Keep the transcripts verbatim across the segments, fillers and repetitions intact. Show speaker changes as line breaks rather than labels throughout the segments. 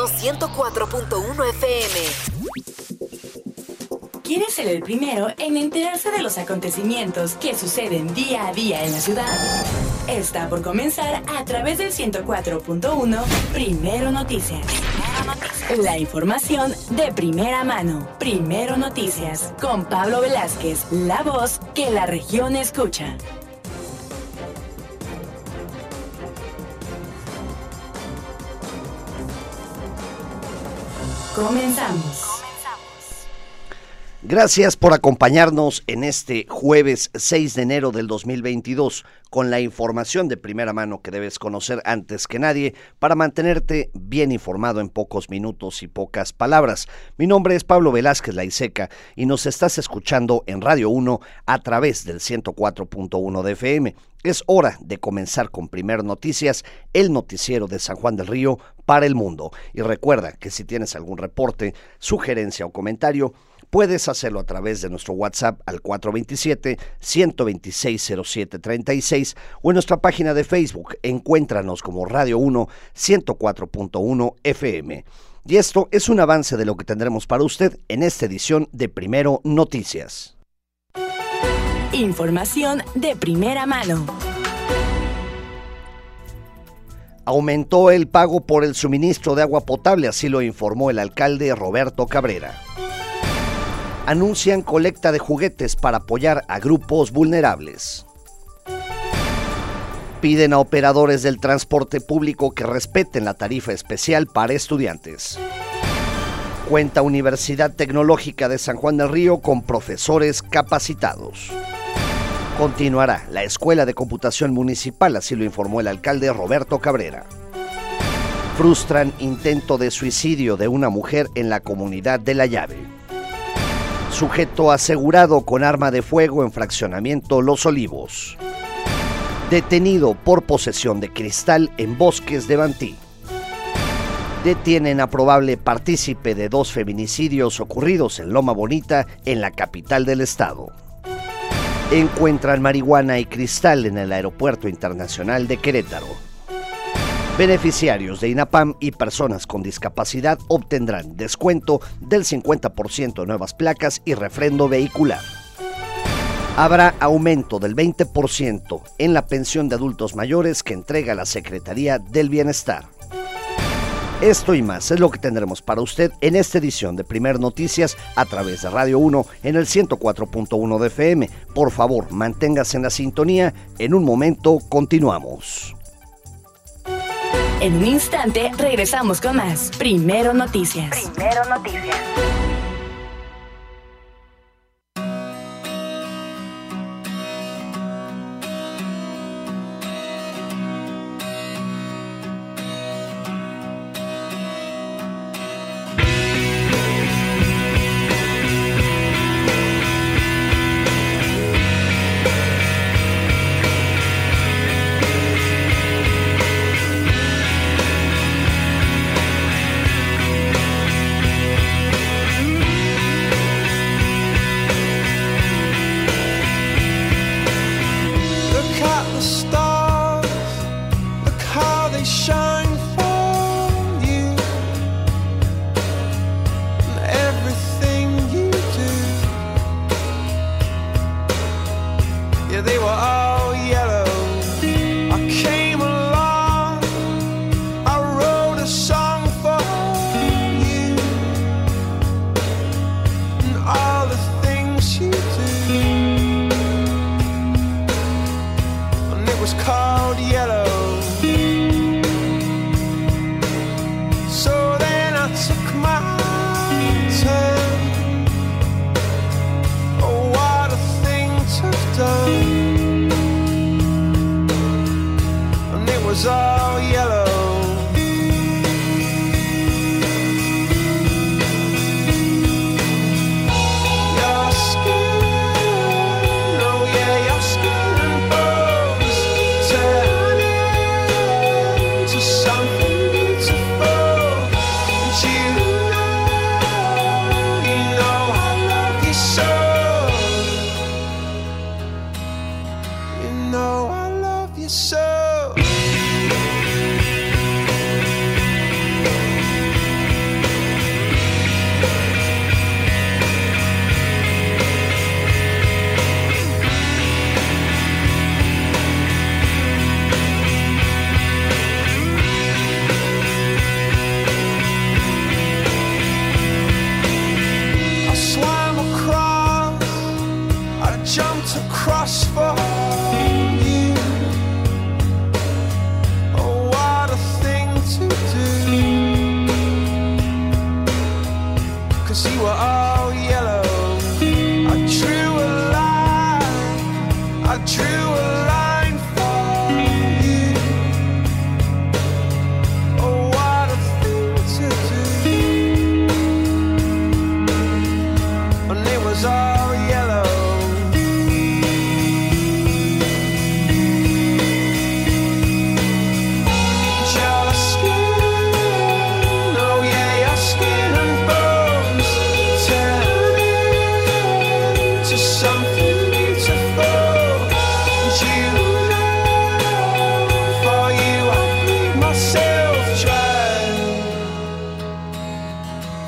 Radio ciento cuatro punto uno F M.
¿Quieres ser el primero en enterarse de los acontecimientos que suceden día a día en la ciudad? Está por comenzar a través del ciento cuatro punto uno Primero Noticias. La información de primera mano. Primero Noticias. Con Pablo Velázquez, la voz que la región escucha. Comenzamos.
Gracias por acompañarnos en este jueves seis de enero del dos mil veintidós con la información de primera mano que debes conocer antes que nadie para mantenerte bien informado en pocos minutos y pocas palabras. Mi nombre es Pablo Velázquez Laiseca y nos estás escuchando en Radio uno a través del ciento cuatro punto uno de F M. Es hora de comenzar con Primer Noticias, el noticiero de San Juan del Río para el mundo. Y recuerda que si tienes algún reporte, sugerencia o comentario, puedes hacerlo a través de nuestro WhatsApp al cuatro dos siete, uno dos seis, cero siete tres seis o en nuestra página de Facebook. Encuéntranos como Radio uno ciento cuatro punto uno F M. Y esto es un avance de lo que tendremos para usted en esta edición de Primero Noticias.
Información de primera mano.
Aumentó el pago por el suministro de agua potable, así lo informó el alcalde Roberto Cabrera. Anuncian colecta de juguetes para apoyar a grupos vulnerables. Piden a operadores del transporte público que respeten la tarifa especial para estudiantes. Cuenta Universidad Tecnológica de San Juan del Río con profesores capacitados. Continuará la Escuela de Computación Municipal, así lo informó el alcalde Roberto Cabrera. Frustran intento de suicidio de una mujer en la comunidad de La Llave. Sujeto asegurado con arma de fuego en fraccionamiento Los Olivos. Detenido por posesión de cristal en Bosques de Bantí. Detienen a probable partícipe de dos feminicidios ocurridos en Loma Bonita, en la capital del estado. Encuentran marihuana y cristal en el Aeropuerto Internacional de Querétaro. Beneficiarios de INAPAM y personas con discapacidad obtendrán descuento del cincuenta por ciento de nuevas placas y refrendo vehicular. Habrá aumento del veinte por ciento en la pensión de adultos mayores que entrega la Secretaría del Bienestar. Esto y más es lo que tendremos para usted en esta edición de Primer Noticias a través de Radio uno en el ciento cuatro punto uno de F M. Por favor, manténgase en la sintonía. En un momento continuamos.
En un instante regresamos con más Primero Noticias. Primero Noticias.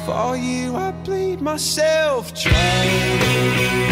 For you I bleed myself dry.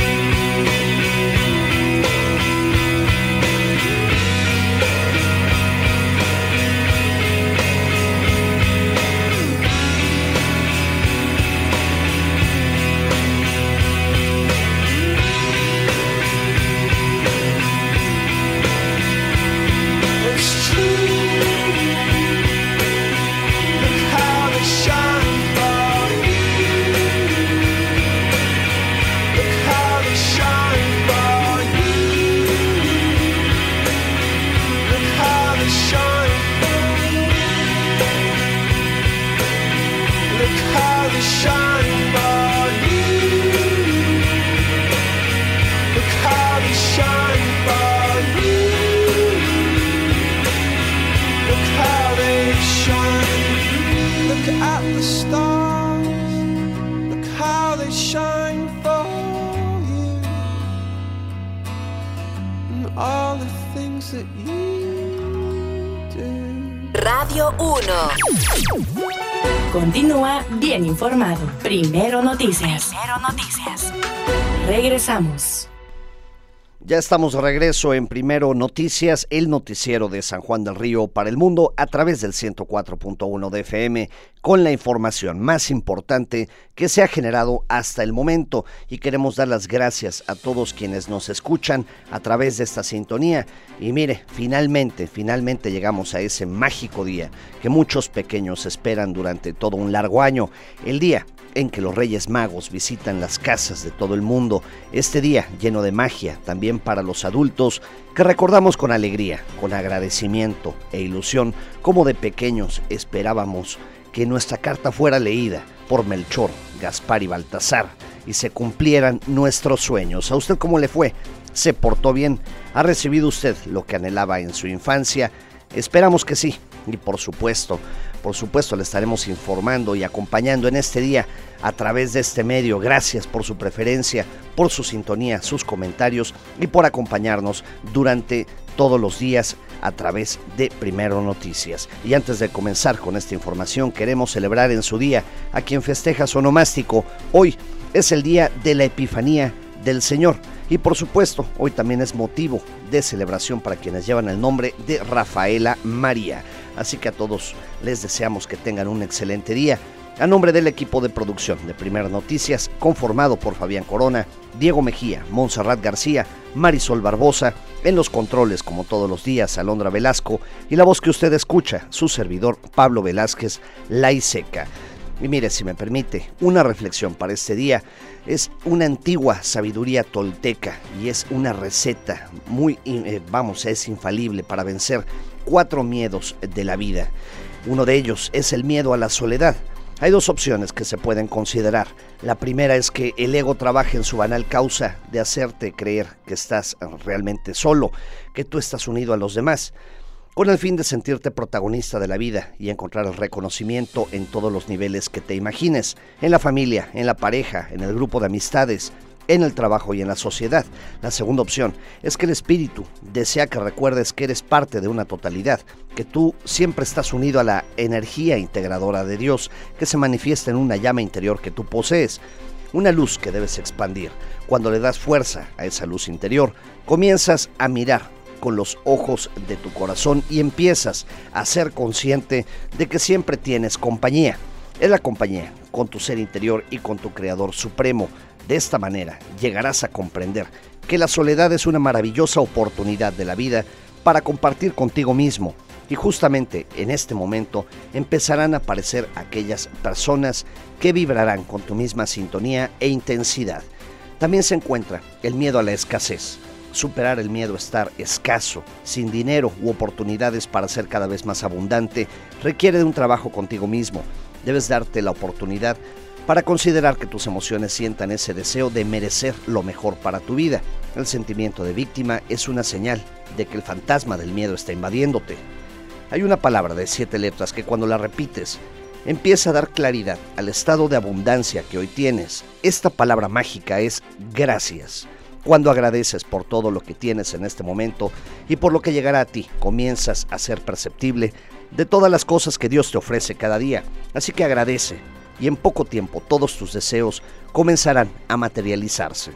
Radio uno.
Continúa bien informado. Primero Noticias. Primero Noticias. Regresamos.
Ya estamos de regreso en Primero Noticias, el noticiero de San Juan del Río para el mundo a través del ciento cuatro punto uno de F M con la información más importante que se ha generado hasta el momento, y queremos dar las gracias a todos quienes nos escuchan a través de esta sintonía. Y mire, finalmente, finalmente llegamos a ese mágico día que muchos pequeños esperan durante todo un largo año, el día en que los Reyes Magos visitan las casas de todo el mundo, este día lleno de magia también para los adultos, que recordamos con alegría, con agradecimiento e ilusión, como de pequeños esperábamos que nuestra carta fuera leída por Melchor, Gaspar y Baltasar y se cumplieran nuestros sueños. ¿A usted cómo le fue? ¿Se portó bien? ¿Ha recibido usted lo que anhelaba en su infancia? Esperamos que sí, y por supuesto, por supuesto le estaremos informando y acompañando en este día a través de este medio. Gracias por su preferencia, por su sintonía, sus comentarios y por acompañarnos durante todos los días a través de Primero Noticias. Y antes de comenzar con esta información, queremos celebrar en su día a quien festeja su onomástico. Hoy es el día de la Epifanía del Señor. Y por supuesto, hoy también es motivo de celebración para quienes llevan el nombre de Rafaela María. Así que a todos les deseamos que tengan un excelente día. A nombre del equipo de producción de Primero Noticias, conformado por Fabián Corona, Diego Mejía, Montserrat García, Marisol Barbosa, en los controles como todos los días, Alondra Velasco, y la voz que usted escucha, su servidor Pablo Velázquez Laiseca. Y mire, si me permite, una reflexión para este día es una antigua sabiduría tolteca y es una receta muy, eh, vamos, es infalible para vencer cuatro miedos de la vida. Uno de ellos es el miedo a la soledad. Hay dos opciones que se pueden considerar. La primera es que el ego trabaje en su banal causa de hacerte creer que estás realmente solo, que tú estás unido a los demás, con el fin de sentirte protagonista de la vida y encontrar el reconocimiento en todos los niveles que te imagines, en la familia, en la pareja, en el grupo de amistades, en el trabajo y en la sociedad. La segunda opción es que el espíritu desea que recuerdes que eres parte de una totalidad, que tú siempre estás unido a la energía integradora de Dios, que se manifiesta en una llama interior que tú posees, una luz que debes expandir. Cuando le das fuerza a esa luz interior, comienzas a mirar con los ojos de tu corazón y empiezas a ser consciente de que siempre tienes compañía. Es la compañía con tu ser interior y con tu Creador Supremo. De esta manera llegarás a comprender que la soledad es una maravillosa oportunidad de la vida para compartir contigo mismo. Y justamente en este momento empezarán a aparecer aquellas personas que vibrarán con tu misma sintonía e intensidad. También se encuentra el miedo a la escasez. Superar el miedo a estar escaso, sin dinero u oportunidades para ser cada vez más abundante, requiere de un trabajo contigo mismo. Debes darte la oportunidad para considerar que tus emociones sientan ese deseo de merecer lo mejor para tu vida. El sentimiento de víctima es una señal de que el fantasma del miedo está invadiéndote. Hay una palabra de siete letras que cuando la repites, empieza a dar claridad al estado de abundancia que hoy tienes. Esta palabra mágica es gracias. Cuando agradeces por todo lo que tienes en este momento y por lo que llegará a ti, comienzas a ser perceptible de todas las cosas que Dios te ofrece cada día. Así que agradece, y en poco tiempo todos tus deseos comenzarán a materializarse.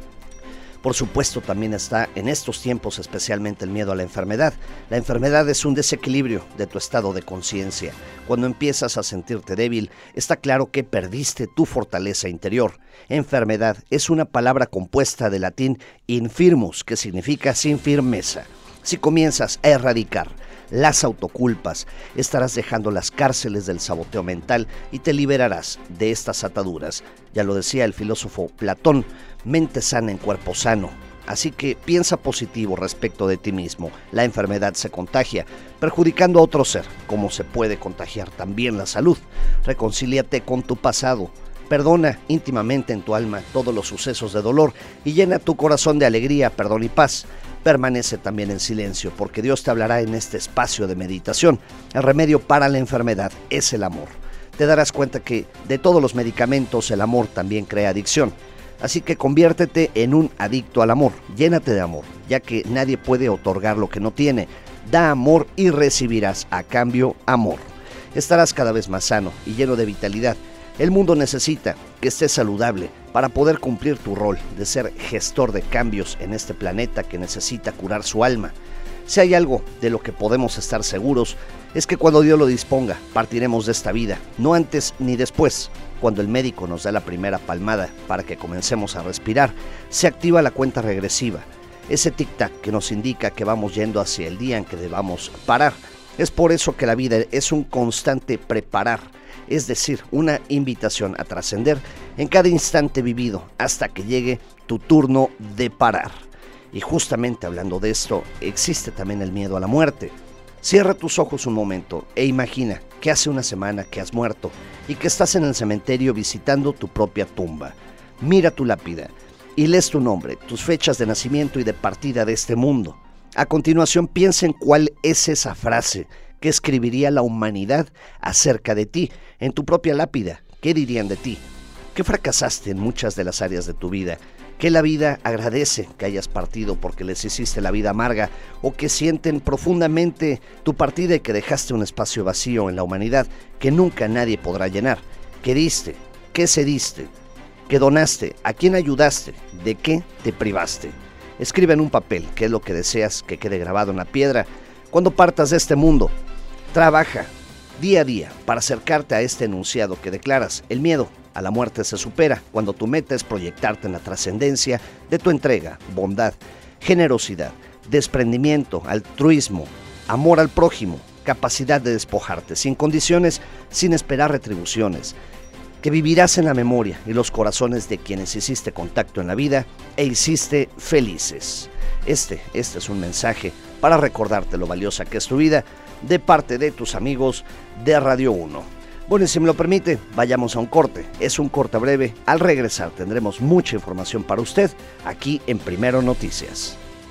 Por supuesto, también está en estos tiempos especialmente el miedo a la enfermedad. La enfermedad es un desequilibrio de tu estado de conciencia. Cuando empiezas a sentirte débil, está claro que perdiste tu fortaleza interior. Enfermedad es una palabra compuesta del latín infirmus, que significa sin firmeza. Si comienzas a erradicar las autoculpas, estarás dejando las cárceles del saboteo mental y te liberarás de estas ataduras. Ya lo decía el filósofo Platón, mente sana en cuerpo sano. Así que piensa positivo respecto de ti mismo. La enfermedad se contagia, perjudicando a otro ser, como se puede contagiar también la salud. Reconcíliate con tu pasado. Perdona íntimamente en tu alma todos los sucesos de dolor y llena tu corazón de alegría, perdón y paz. Permanece también en silencio, porque Dios te hablará en este espacio de meditación. El remedio para la enfermedad es el amor. Te darás cuenta que de todos los medicamentos el amor también crea adicción. Así que conviértete en un adicto al amor. Llénate de amor, ya que nadie puede otorgar lo que no tiene. Da amor y recibirás a cambio amor. Estarás cada vez más sano y lleno de vitalidad. El mundo necesita que estés saludable para poder cumplir tu rol de ser gestor de cambios en este planeta que necesita curar su alma. Si hay algo de lo que podemos estar seguros, es que cuando Dios lo disponga, partiremos de esta vida, no antes ni después. Cuando el médico nos da la primera palmada para que comencemos a respirar, se activa la cuenta regresiva, ese tic-tac que nos indica que vamos yendo hacia el día en que debamos parar. Es por eso que la vida es un constante preparar, es decir, una invitación a trascender en cada instante vivido hasta que llegue tu turno de parar. Y justamente hablando de esto, existe también el miedo a la muerte. Cierra tus ojos un momento e imagina que hace una semana que has muerto y que estás en el cementerio visitando tu propia tumba. Mira tu lápida y lees tu nombre, tus fechas de nacimiento y de partida de este mundo. A continuación, piensa en cuál es esa frase que escribiría la humanidad acerca de ti en tu propia lápida. ¿Qué dirían de ti? ¿Qué fracasaste en muchas de las áreas de tu vida? ¿Qué la vida agradece que hayas partido porque les hiciste la vida amarga? ¿O que sienten profundamente tu partida y que dejaste un espacio vacío en la humanidad que nunca nadie podrá llenar? ¿Qué diste? ¿Qué cediste? ¿Qué donaste? ¿A quién ayudaste? ¿De qué te privaste? Escribe en un papel qué es lo que deseas que quede grabado en la piedra. Cuando partas de este mundo, trabaja día a día para acercarte a este enunciado que declaras. El miedo a la muerte se supera cuando tu meta es proyectarte en la trascendencia de tu entrega, bondad, generosidad, desprendimiento, altruismo, amor al prójimo, capacidad de despojarte sin condiciones, sin esperar retribuciones, que vivirás en la memoria y los corazones de quienes hiciste contacto en la vida e hiciste felices. Este, este es un mensaje para recordarte lo valiosa que es tu vida de parte de tus amigos de Radio uno. Bueno, y si me lo permite, vayamos a un corte. Es un corte breve. Al regresar tendremos mucha información para usted aquí en Primero Noticias.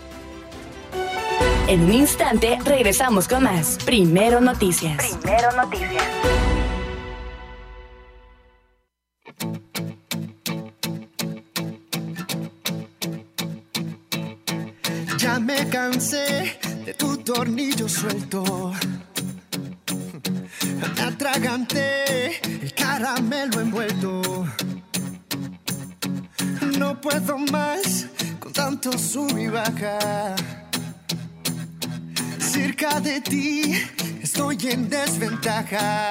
En un instante regresamos con más Primero Noticias.
Primero Noticias.
Ya me cansé de tu tornillo suelto. Me atraganté el caramelo envuelto. No puedo más con tanto sub y baja. Cerca de ti estoy en desventaja.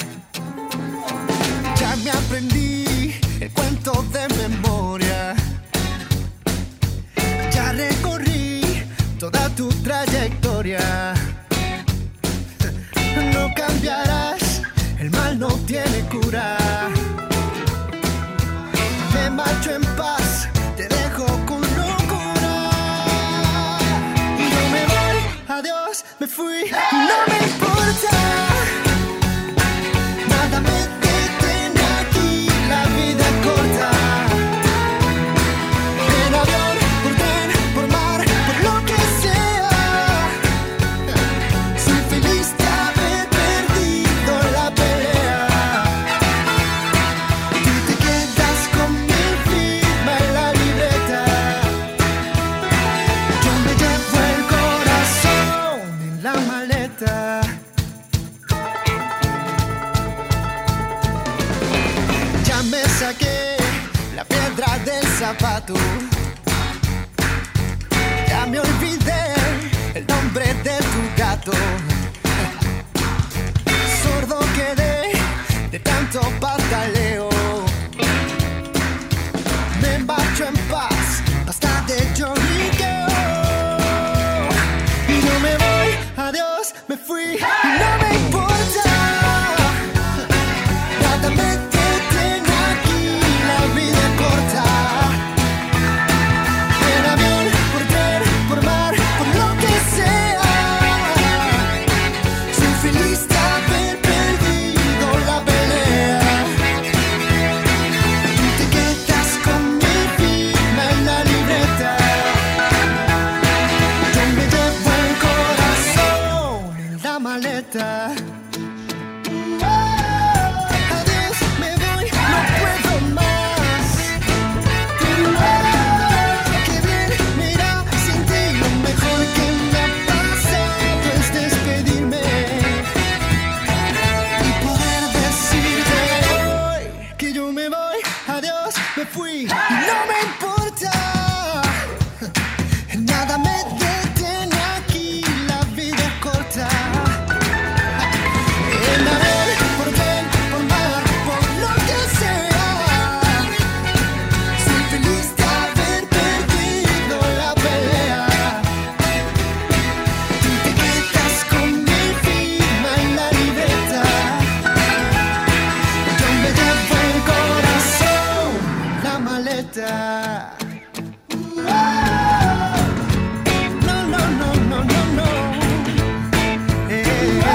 Ya me aprendí el cuento de memoria. Ya recorrí toda tu trayectoria. No cambiarás, el mal no tiene cura. Me marcho en paz, te dejo con locura. Y yo me voy, adiós, me fui, no me importa. Nada me detiene aquí, la vida es corta. En avión, por tren, por mar, por lo que sea. Soy feliz de haber perdido la pelea. Tú te quedas con mi firma en la libreta. Yo me llevo el corazón en la maleta. saqué la piedra del zapato. Ya me olvidé el nombre de tu gato. Sordo quedé de tanto pataleo. Me marcho en paz, basta de lloriqueo. Y no me voy, adiós, me fui, y no me importa. Nada me detiene aquí, la vida corta. En avión, por tren, por mar, por lo que sea. Soy feliz de haber perdido la pelea. Tú te quedas con mi firma en la libreta. Yo me llevo el corazón en la maleta. Adiós, me voy, no puedo más. Qué bien, mira, sin ti lo mejor que me ha pasado es despedirme y poder decirte hoy que yo me voy, adiós, me fui, y no me importa. Nada me detiene aquí, la vida es corta. En avión, por tren, por mar, por lo que sea. Soy feliz de haber perdido la pelea. Tú te quedas con mi firma en la libreta. Yo me llevo el corazón, la maleta. No, no, no, no, no, no. Eh,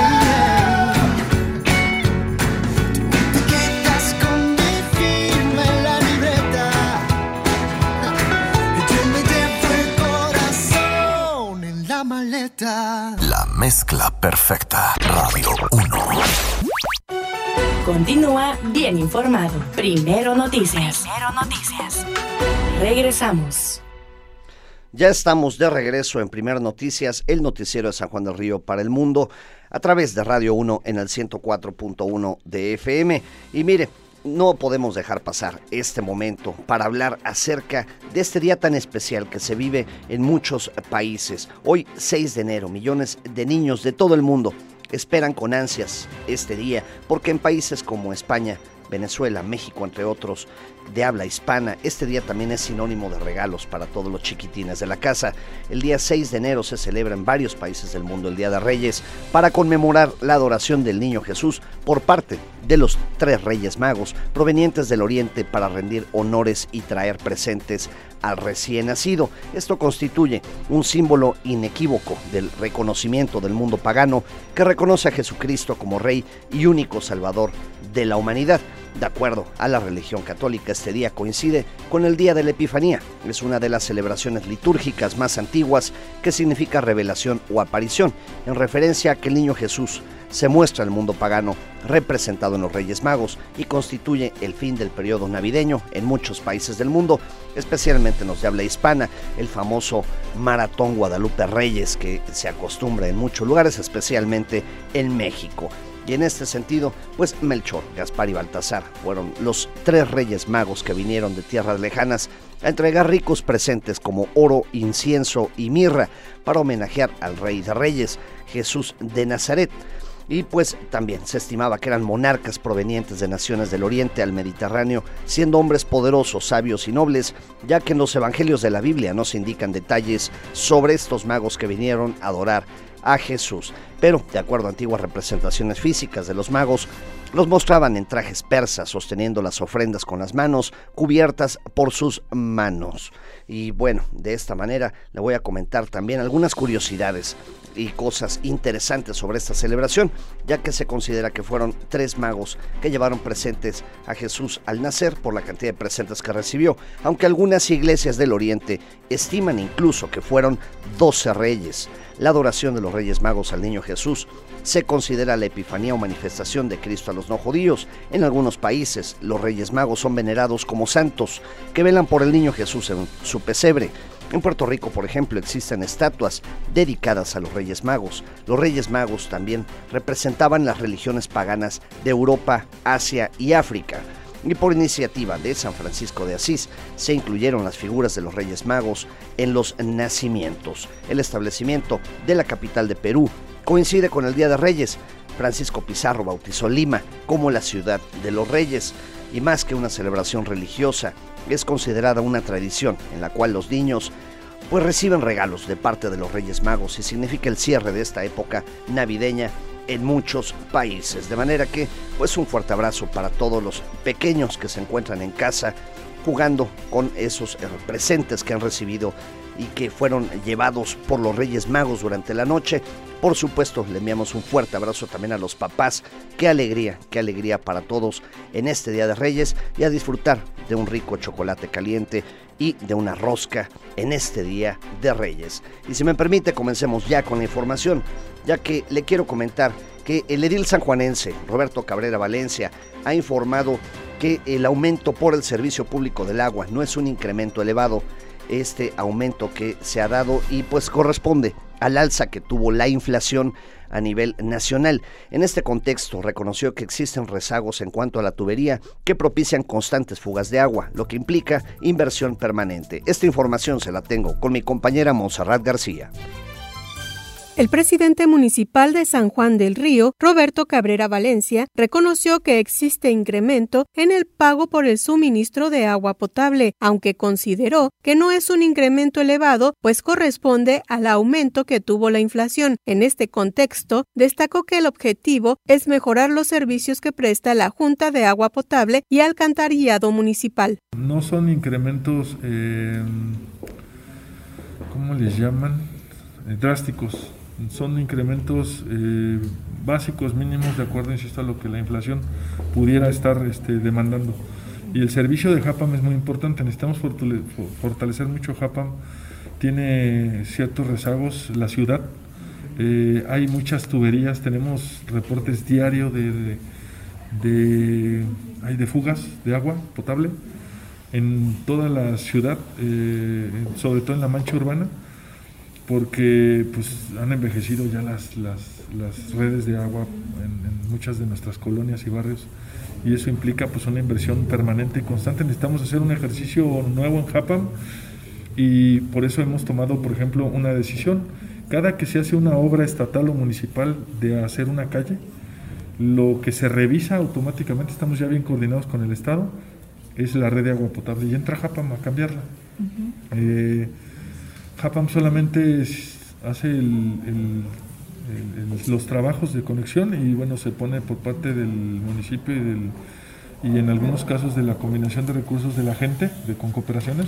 Tú te quedas con mi firma en la libreta. Yo me llevo el corazón en la maleta.
La mezcla perfecta. Radio uno.
Continúa bien informado. Primero Noticias. Primero Noticias. Regresamos.
Ya estamos de regreso en Primer Noticias, el noticiero de San Juan del Río para el mundo, a través de Radio uno en el ciento cuatro punto uno de F M. Y mire, no podemos dejar pasar este momento para hablar acerca de este día tan especial que se vive en muchos países. Hoy, seis de enero, millones de niños de todo el mundo esperan con ansias este día, porque en países como España, Venezuela, México, entre otros, de habla hispana, este día también es sinónimo de regalos para todos los chiquitines de la casa. El día seis de enero se celebra en varios países del mundo el Día de Reyes para conmemorar la adoración del Niño Jesús por parte de los tres Reyes Magos provenientes del Oriente para rendir honores y traer presentes al recién nacido. Esto constituye un símbolo inequívoco del reconocimiento del mundo pagano que reconoce a Jesucristo como Rey y único Salvador de la humanidad. De acuerdo a la religión católica, este día coincide con el Día de la Epifanía. Es una de las celebraciones litúrgicas más antiguas que significa revelación o aparición, en referencia a que el niño Jesús se muestra al mundo pagano representado en los Reyes Magos y constituye el fin del periodo navideño en muchos países del mundo, especialmente en los de habla hispana, el famoso Maratón Guadalupe Reyes que se acostumbra en muchos lugares, especialmente en México. Y en este sentido, pues Melchor, Gaspar y Baltasar fueron los tres Reyes Magos que vinieron de tierras lejanas a entregar ricos presentes como oro, incienso y mirra para homenajear al Rey de Reyes, Jesús de Nazaret. Y pues también se estimaba que eran monarcas provenientes de naciones del Oriente al Mediterráneo, siendo hombres poderosos, sabios y nobles, ya que en los evangelios de la Biblia no se indican detalles sobre estos magos que vinieron a adorar a Jesús. Pero, de acuerdo a antiguas representaciones físicas de los magos, los mostraban en trajes persas, sosteniendo las ofrendas con las manos cubiertas por sus manos. Y bueno, de esta manera le voy a comentar también algunas curiosidades y cosas interesantes sobre esta celebración, ya que se considera que fueron tres magos que llevaron presentes a Jesús al nacer por la cantidad de presentes que recibió, aunque algunas iglesias del Oriente estiman incluso que fueron doce reyes. La adoración de los Reyes Magos al Niño Jesús se considera la epifanía o manifestación de Cristo a los no judíos. En algunos países, los Reyes Magos son venerados como santos que velan por el Niño Jesús en su pesebre. En Puerto Rico, por ejemplo, existen estatuas dedicadas a los Reyes Magos. Los Reyes Magos también representaban las religiones paganas de Europa, Asia y África. y por iniciativa de San Francisco de Asís se incluyeron las figuras de los Reyes Magos en los nacimientos. El establecimiento de la capital de Perú coincide con el Día de Reyes. Francisco Pizarro bautizó Lima como la ciudad de los Reyes, y más que una celebración religiosa, es considerada una tradición en la cual los niños pues reciben regalos de parte de los Reyes Magos y significa el cierre de esta época navideña en muchos países. De manera que pues un fuerte abrazo para todos los pequeños que se encuentran en casa jugando con esos presentes que han recibido y que fueron llevados por los Reyes Magos durante la noche. Por supuesto, le enviamos un fuerte abrazo también a los papás. Qué alegría, qué alegría para todos en este Día de Reyes, y a disfrutar de un rico chocolate caliente y de una rosca en este Día de Reyes. Y si me permite, comencemos ya con la información, ya que le quiero comentar que el edil sanjuanense Roberto Cabrera Valencia ha informado que el aumento por el servicio público del agua no es un incremento elevado. Este aumento que se ha dado y pues corresponde al alza que tuvo la inflación a nivel nacional. En este contexto reconoció que existen rezagos en cuanto a la tubería que propician constantes fugas de agua, lo que implica inversión permanente. Esta información se la tengo con mi compañera Montserrat García.
El presidente municipal de San Juan del Río, Roberto Cabrera Valencia, reconoció que existe incremento en el pago por el suministro de agua potable, aunque consideró que no es un incremento elevado, pues corresponde al aumento que tuvo la inflación. En este contexto, destacó que el objetivo es mejorar los servicios que presta la Junta de Agua Potable y Alcantarillado Municipal.
No son incrementos, eh, ¿cómo les llaman? Eh, drásticos. Son incrementos eh, básicos, mínimos, de acuerdo, insisto, a lo que la inflación pudiera estar este, demandando. Y el servicio de Japam es muy importante, necesitamos fortalecer mucho Japam, tiene ciertos rezagos la ciudad, eh, hay muchas tuberías, tenemos reportes diarios de, de, de, hay de fugas de agua potable en toda la ciudad, eh, sobre todo en la mancha urbana, porque pues han envejecido ya las, las, las redes de agua en, en muchas de nuestras colonias y barrios, y eso implica pues una inversión permanente y constante. Necesitamos hacer un ejercicio nuevo en Japam, y por eso hemos tomado, por ejemplo, una decisión. Cada que se hace una obra estatal o municipal de hacer una calle, lo que se revisa automáticamente, estamos ya bien coordinados con el Estado, es la red de agua potable, y entra Japam a cambiarla. Uh-huh. eh, Japam solamente hace el, el, el, el, los trabajos de conexión, y bueno, se pone por parte del municipio y, del, y en algunos casos de la combinación de recursos de la gente, de con cooperaciones,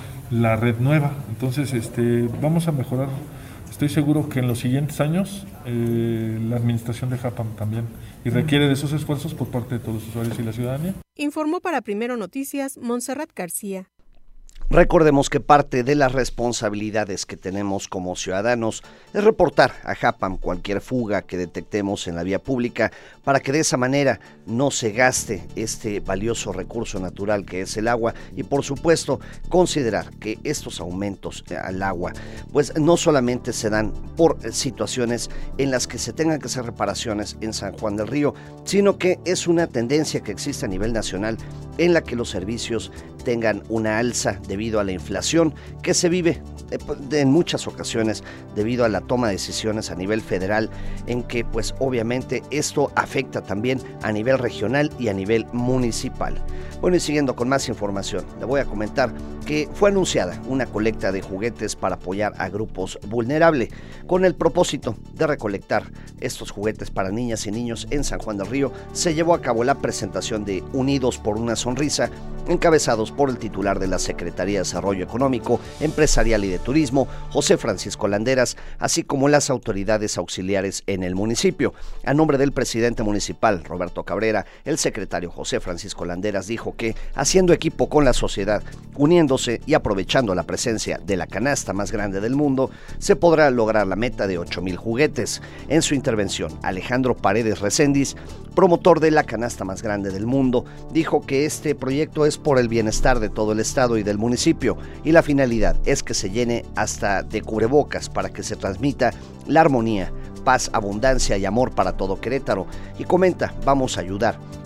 la red nueva. Entonces este, vamos a mejorar, estoy seguro que en los siguientes años eh, la administración de Japam también, y requiere de esos esfuerzos por parte de todos los usuarios y la ciudadanía.
Informó para Primero Noticias Montserrat García.
Recordemos que parte de las responsabilidades que tenemos como ciudadanos es reportar a Japam cualquier fuga que detectemos en la vía pública, para que de esa manera no se gaste este valioso recurso natural que es el agua, y por supuesto considerar que estos aumentos al agua pues no solamente se dan por situaciones en las que se tengan que hacer reparaciones en San Juan del Río, sino que es una tendencia que existe a nivel nacional en la que los servicios tengan una alza debido a la inflación que se vive en muchas ocasiones debido a la toma de decisiones a nivel federal, en que pues obviamente esto afecta también a nivel regional y a nivel municipal. Bueno, y siguiendo con más información, le voy a comentar que fue anunciada una colecta de juguetes para apoyar a grupos vulnerables, con el propósito de recolectar estos juguetes para niñas y niños en San Juan del Río. Se llevó a cabo la presentación de Unidos por una Sonrisa, encabezados por el titular de la Secretaría de Desarrollo Económico, Empresarial y de Turismo, José Francisco Landeras, así como las autoridades auxiliares en el municipio. A nombre del presidente municipal, Roberto Cabrera, el secretario José Francisco Landeras dijo que, haciendo equipo con la sociedad, uniéndose y aprovechando la presencia de la canasta más grande del mundo, se podrá lograr la meta de ocho mil juguetes. En su intervención, Alejandro Paredes Recendis, promotor de la canasta más grande del mundo, dijo que este proyecto es por el bienestar de todo el estado y del municipio, y la finalidad es que se llene hasta de cubrebocas para que se transmita la armonía, paz, abundancia y amor para todo Querétaro. Y comenta, vamos a ayudar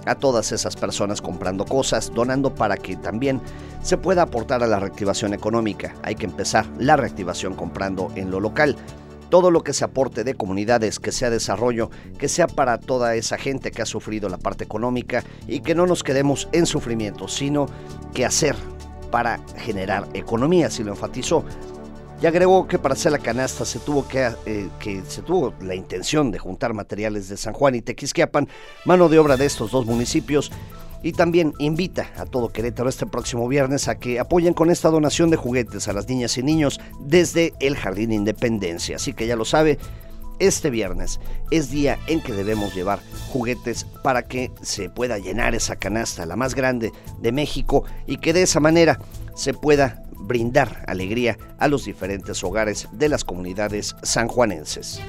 a todas esas personas comprando cosas, donando para que también se pueda aportar a la reactivación económica. Hay que empezar la reactivación comprando en lo local. Todo lo que se aporte de comunidades, que sea desarrollo, que sea para toda esa gente que ha sufrido la parte económica y que no nos quedemos en sufrimiento, sino que hacer para generar economía, así lo enfatizó. Y agregó que para hacer la canasta se tuvo que, eh, que se tuvo la intención de juntar materiales de San Juan y Tequisquiapan, mano de obra de estos dos municipios, y también invita a todo Querétaro este próximo viernes a que apoyen con esta donación de juguetes a las niñas y niños desde el Jardín Independencia. Así que ya lo sabe, este viernes es día en que debemos llevar juguetes para que se pueda llenar esa canasta, la más grande de México, y que de esa manera se pueda brindar alegría a los diferentes hogares de las comunidades sanjuanenses.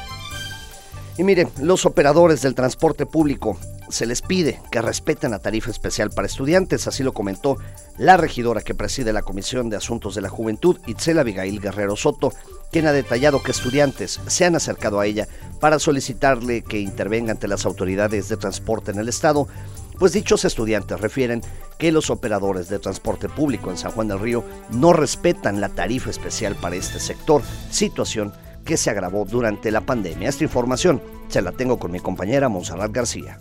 Y miren, los operadores del transporte público se les pide que respeten la tarifa especial para estudiantes, así lo comentó la regidora que preside la Comisión de Asuntos de la Juventud, Itzel Abigail Guerrero Soto, quien ha detallado que estudiantes se han acercado a ella para solicitarle que intervenga ante las autoridades de transporte en el estado, pues dichos estudiantes refieren que los operadores de transporte público en San Juan del Río no respetan la tarifa especial para este sector, situación que se agravó durante la pandemia. Esta información se la tengo con mi compañera Montserrat García.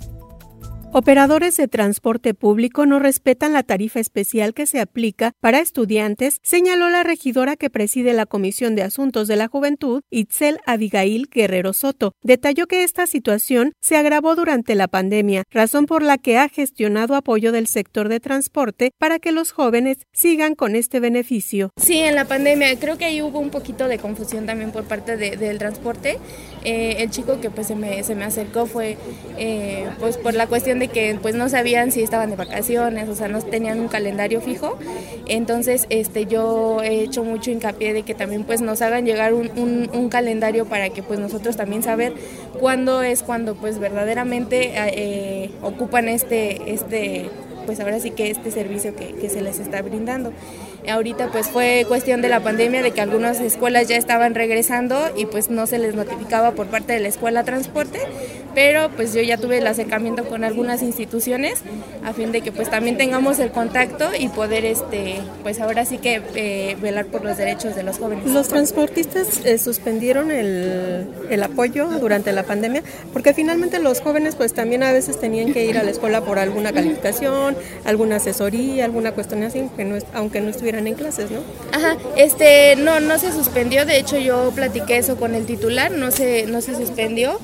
Operadores de transporte público no respetan la tarifa especial que se aplica para estudiantes, señaló la regidora que preside la Comisión de Asuntos de la Juventud, Itzel Abigail Guerrero Soto. Detalló que esta situación se agravó durante la pandemia, razón por la que ha gestionado apoyo del sector de transporte para que los jóvenes sigan con este beneficio.
Sí, en la pandemia creo que ahí hubo un poquito de confusión también por parte de, del transporte. Eh, el chico que pues se me, se me acercó fue eh, pues por la cuestión de de que pues no sabían si estaban de vacaciones, o sea, no tenían un calendario fijo. Entonces este yo he hecho mucho hincapié de que también pues nos hagan llegar un, un, un calendario para que pues nosotros también saber cuándo es cuando pues verdaderamente eh, ocupan este este pues ahora sí que este servicio que, que se les está brindando. Ahorita pues fue cuestión de la pandemia de que algunas escuelas ya estaban regresando y pues no se les notificaba por parte de la escuela transporte, pero pues yo ya tuve el acercamiento con algunas instituciones a fin de que pues también tengamos el contacto y poder este pues ahora sí que eh, velar por los derechos de los jóvenes.
¿Los transportistas eh, suspendieron el, el apoyo durante la pandemia? Porque finalmente los jóvenes pues también a veces tenían que ir a la escuela por alguna calificación, alguna asesoría, alguna cuestión así, que no, aunque no estuvieran en clases, ¿no?
Ajá, este, no, no se suspendió, de hecho yo platiqué eso con el titular, no se, no se suspendió,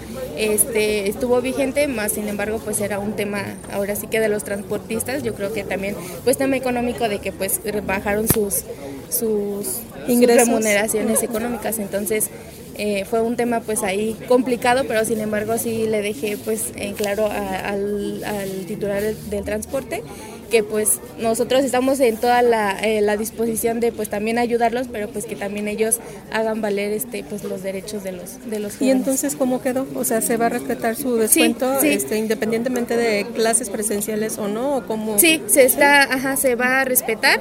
este, estuvo vigente, más sin embargo pues era un tema ahora sí que de los transportistas, yo creo que también pues tema económico de que pues bajaron sus, sus, sus remuneraciones económicas, entonces Eh, fue un tema pues ahí complicado, pero sin embargo sí le dejé pues en claro a, al, al titular del, del transporte que pues nosotros estamos en toda la, eh, la disposición de pues también ayudarlos, pero pues que también ellos hagan valer este pues los derechos de los de los jóvenes.
¿Y entonces cómo quedó? O sea, ¿se va a respetar su descuento
sí, sí.
Este, independientemente de clases presenciales o no? ¿O cómo?
Sí, se está, ajá, se va a respetar.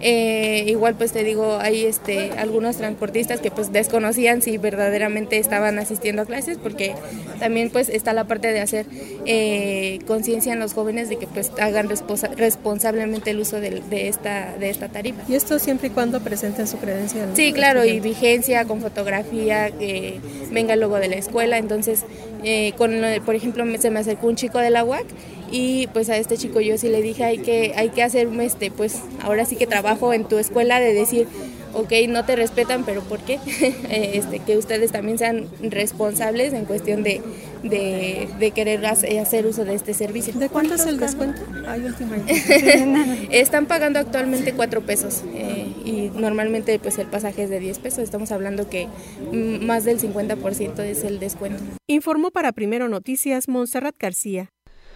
Eh, igual pues te digo, hay este algunos transportistas que pues desconocían si verdaderamente estaban asistiendo a clases, porque también pues está la parte de hacer eh, conciencia en los jóvenes de que pues hagan resposa, responsablemente el uso de, de esta de esta tarifa.
¿Y esto siempre y cuando presenten su credencial, ¿no?
Sí, claro, y vigencia con fotografía, que venga el logo de la escuela. Entonces eh, con por ejemplo se me acercó un chico de la U A C y pues a este chico yo sí le dije hay que hay que hacer este pues ahora sí que trabajo en tu escuela de decir ok, no te respetan, pero ¿por qué? este, que ustedes también sean responsables en cuestión de, de, de querer hacer uso de este servicio.
¿De cuánto es el descuento? Ay, última.
Están pagando actualmente cuatro pesos eh, y normalmente pues el pasaje es de diez pesos. Estamos hablando que más del cincuenta por ciento es el descuento.
Informó para Primero Noticias Montserrat García.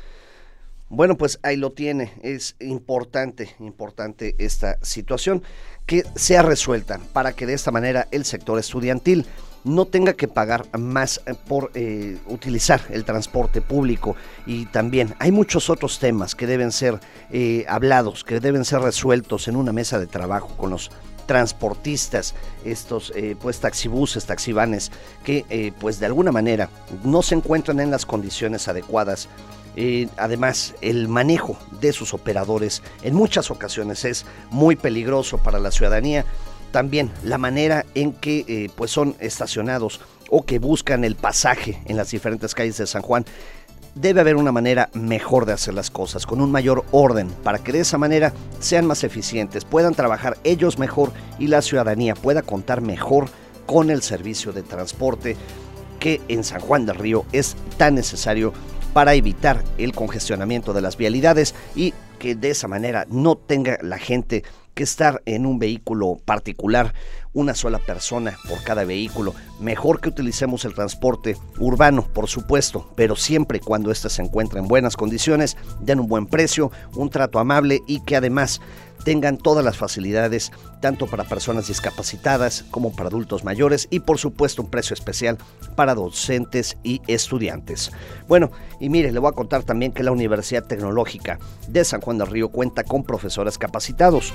Bueno, pues ahí lo tiene, es importante, importante esta situación que sea resuelta para que de esta manera el sector estudiantil no tenga que pagar más por eh, utilizar el transporte público. Y también hay muchos otros temas que deben ser eh, hablados, que deben ser resueltos en una mesa de trabajo con los transportistas, estos eh, pues taxibuses, taxivanes que eh, pues de alguna manera no se encuentran en las condiciones adecuadas Eh, además, el manejo de sus operadores en muchas ocasiones es muy peligroso para la ciudadanía. También la manera en que eh, pues son estacionados o que buscan el pasaje en las diferentes calles de San Juan. Debe haber una manera mejor de hacer las cosas, con un mayor orden, para que de esa manera sean más eficientes, puedan trabajar ellos mejor y la ciudadanía pueda contar mejor con el servicio de transporte que en San Juan del Río es tan necesario para evitar el congestionamiento de las vialidades y que de esa manera no tenga la gente que estar en un vehículo particular, una sola persona por cada vehículo. Mejor que utilicemos el transporte urbano, por supuesto, pero siempre y cuando éste se encuentre en buenas condiciones, den un buen precio, un trato amable y que además tengan todas las facilidades, tanto para personas discapacitadas como para adultos mayores y por supuesto un precio especial para docentes y estudiantes. Bueno, y mire, le voy a contar también que la Universidad Tecnológica de San Juan del Río cuenta con profesores capacitados,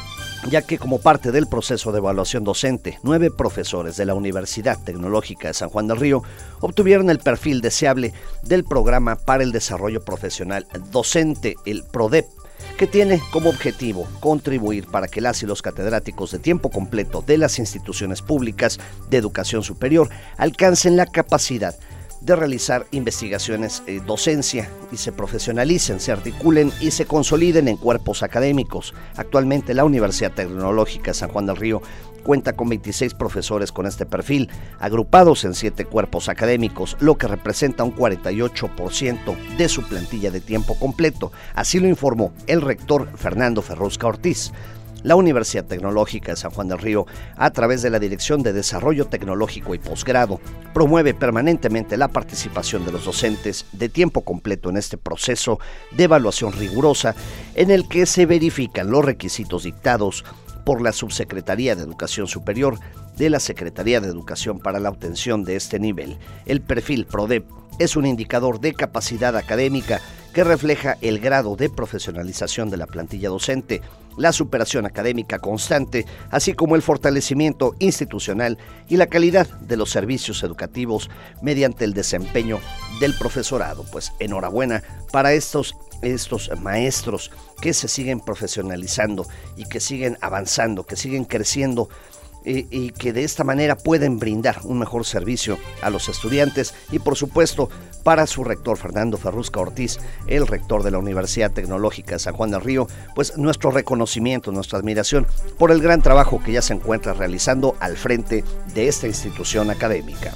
ya que como parte del proceso de evaluación docente, nueve profesores de la Universidad Tecnológica de San Juan del Río obtuvieron el perfil deseable del Programa para el Desarrollo Profesional Docente, el PRODEP, que tiene como objetivo contribuir para que las y los catedráticos de tiempo completo de las instituciones públicas de educación superior alcancen la capacidad de realizar investigaciones, eh, docencia y se profesionalicen, se articulen y se consoliden en cuerpos académicos. Actualmente la Universidad Tecnológica de San Juan del Río cuenta con veintiséis profesores con este perfil, agrupados en siete cuerpos académicos, lo que representa un cuarenta y ocho por ciento de su plantilla de tiempo completo. Así lo informó el rector Fernando Ferrusca Ortiz. La Universidad Tecnológica de San Juan del Río, a través de la Dirección de Desarrollo Tecnológico y Posgrado, promueve permanentemente la participación de los docentes de tiempo completo en este proceso de evaluación rigurosa en el que se verifican los requisitos dictados por la Subsecretaría de Educación Superior de la Secretaría de Educación para la obtención de este nivel. El perfil PRODEP es un indicador de capacidad académica que refleja el grado de profesionalización de la plantilla docente, la superación académica constante, así como el fortalecimiento institucional y la calidad de los servicios educativos mediante el desempeño del profesorado. Pues enhorabuena para estos, estos maestros que se siguen profesionalizando y que siguen avanzando, que siguen creciendo, Y, y que de esta manera pueden brindar un mejor servicio a los estudiantes y por supuesto para su rector Fernando Ferrusca Ortiz, el rector de la Universidad Tecnológica de San Juan del Río, pues nuestro reconocimiento, nuestra admiración por el gran trabajo que ya se encuentra realizando al frente de esta institución académica.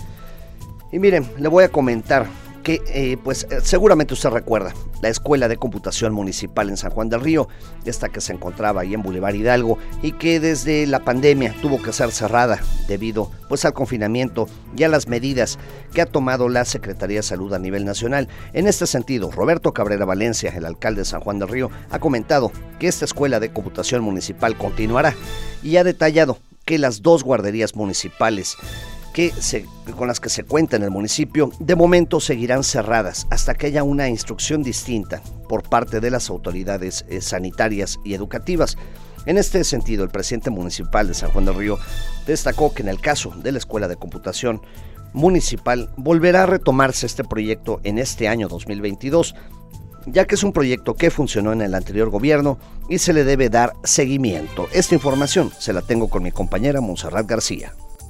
Y miren, le voy a comentar que eh, pues seguramente usted recuerda la Escuela de Computación Municipal en San Juan del Río, esta que se encontraba ahí en Boulevard Hidalgo y que desde la pandemia tuvo que ser cerrada debido pues al confinamiento y a las medidas que ha tomado la Secretaría de Salud a nivel nacional. En este sentido, Roberto Cabrera Valencia, el alcalde de San Juan del Río, ha comentado que esta Escuela de Computación Municipal continuará y ha detallado que las dos guarderías municipales que se, con las que se cuenta en el municipio, de momento seguirán cerradas hasta que haya una instrucción distinta por parte de las autoridades eh, sanitarias y educativas. En este sentido, el presidente municipal de San Juan del Río destacó que en el caso de la Escuela de Computación Municipal volverá a retomarse este proyecto en este año dos mil veintidós, ya que es un proyecto que funcionó en el anterior gobierno y se le debe dar seguimiento. Esta información se la tengo con mi compañera Montserrat García.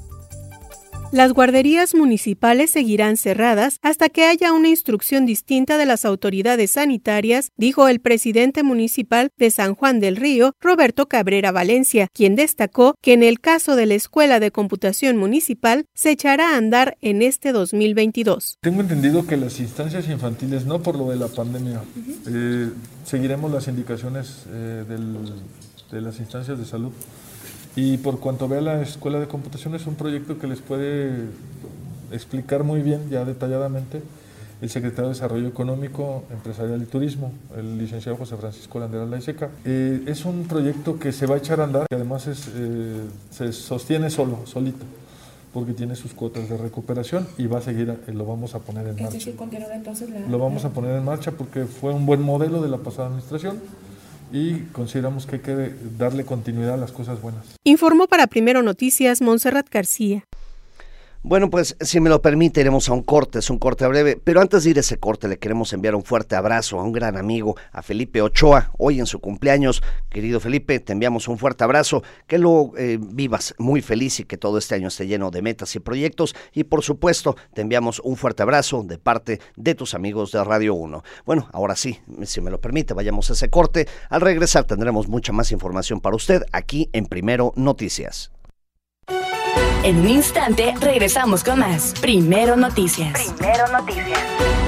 Las guarderías municipales seguirán cerradas hasta que haya una instrucción distinta de las autoridades sanitarias, dijo el presidente municipal de San Juan del Río, Roberto Cabrera Valencia, quien destacó que en el caso de la Escuela de Computación Municipal se echará a andar en este dos mil veintidós.
Tengo entendido que las instancias infantiles, no por lo de la pandemia, uh-huh. eh, seguiremos las indicaciones eh, del, de las instancias de salud. Y por cuanto vea la Escuela de Computación, es un proyecto que les puede explicar muy bien, ya detalladamente, el secretario de Desarrollo Económico, Empresarial y Turismo, el licenciado José Francisco Landeras Laiseca. Eh, es un proyecto que se va a echar a andar, que además es, eh, se sostiene solo, solito, porque tiene sus cuotas de recuperación y va a seguir, eh, lo vamos a poner en marcha.
Es decir, continuará entonces la...
Lo vamos a poner en marcha porque fue un buen modelo de la pasada administración. Y consideramos que hay que darle continuidad a las cosas buenas.
Informó para Primero Noticias Montserrat García.
Bueno, pues si me lo permite, iremos a un corte, es un corte breve, pero antes de ir a ese corte le queremos enviar un fuerte abrazo a un gran amigo, a Felipe Ochoa, hoy en su cumpleaños. Querido Felipe, te enviamos un fuerte abrazo, que lo eh, vivas muy feliz y que todo este año esté lleno de metas y proyectos, y por supuesto te enviamos un fuerte abrazo de parte de tus amigos de Radio uno. Bueno, ahora sí, si me lo permite, vayamos a ese corte. Al regresar tendremos mucha más información para usted aquí en Primero Noticias.
En un instante regresamos con más Primero Noticias.
Primero Noticias.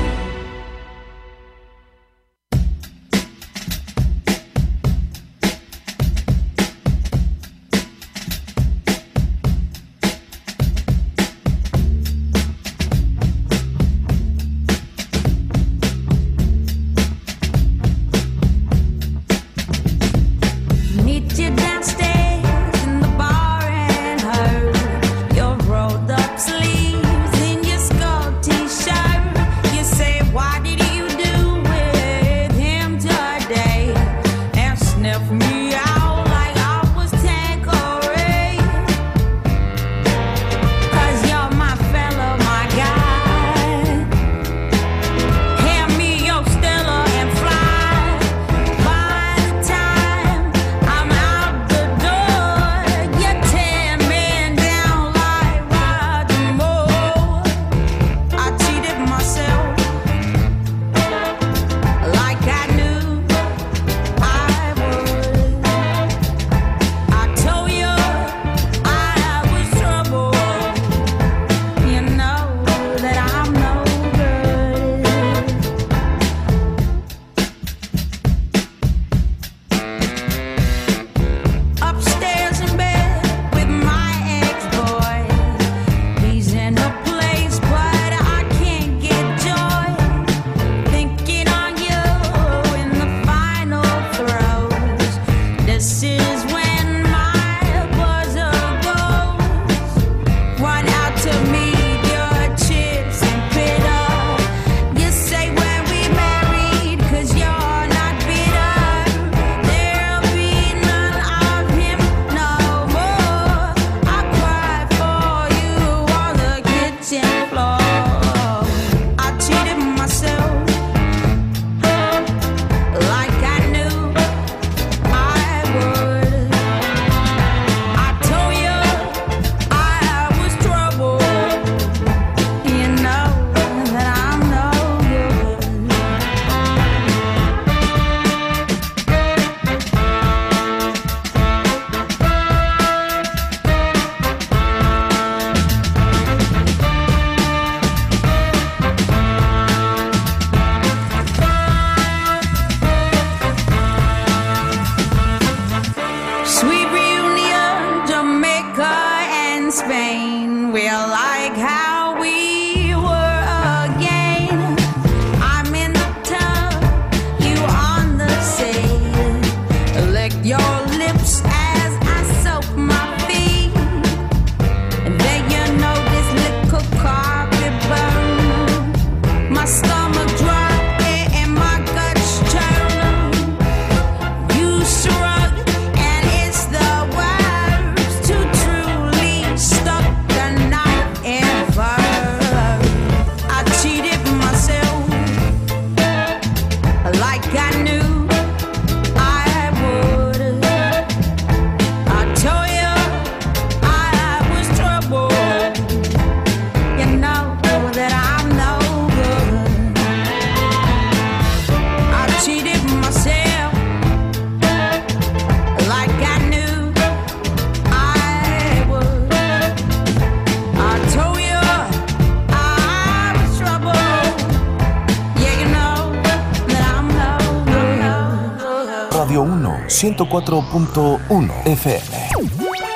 ciento cuatro punto uno F M.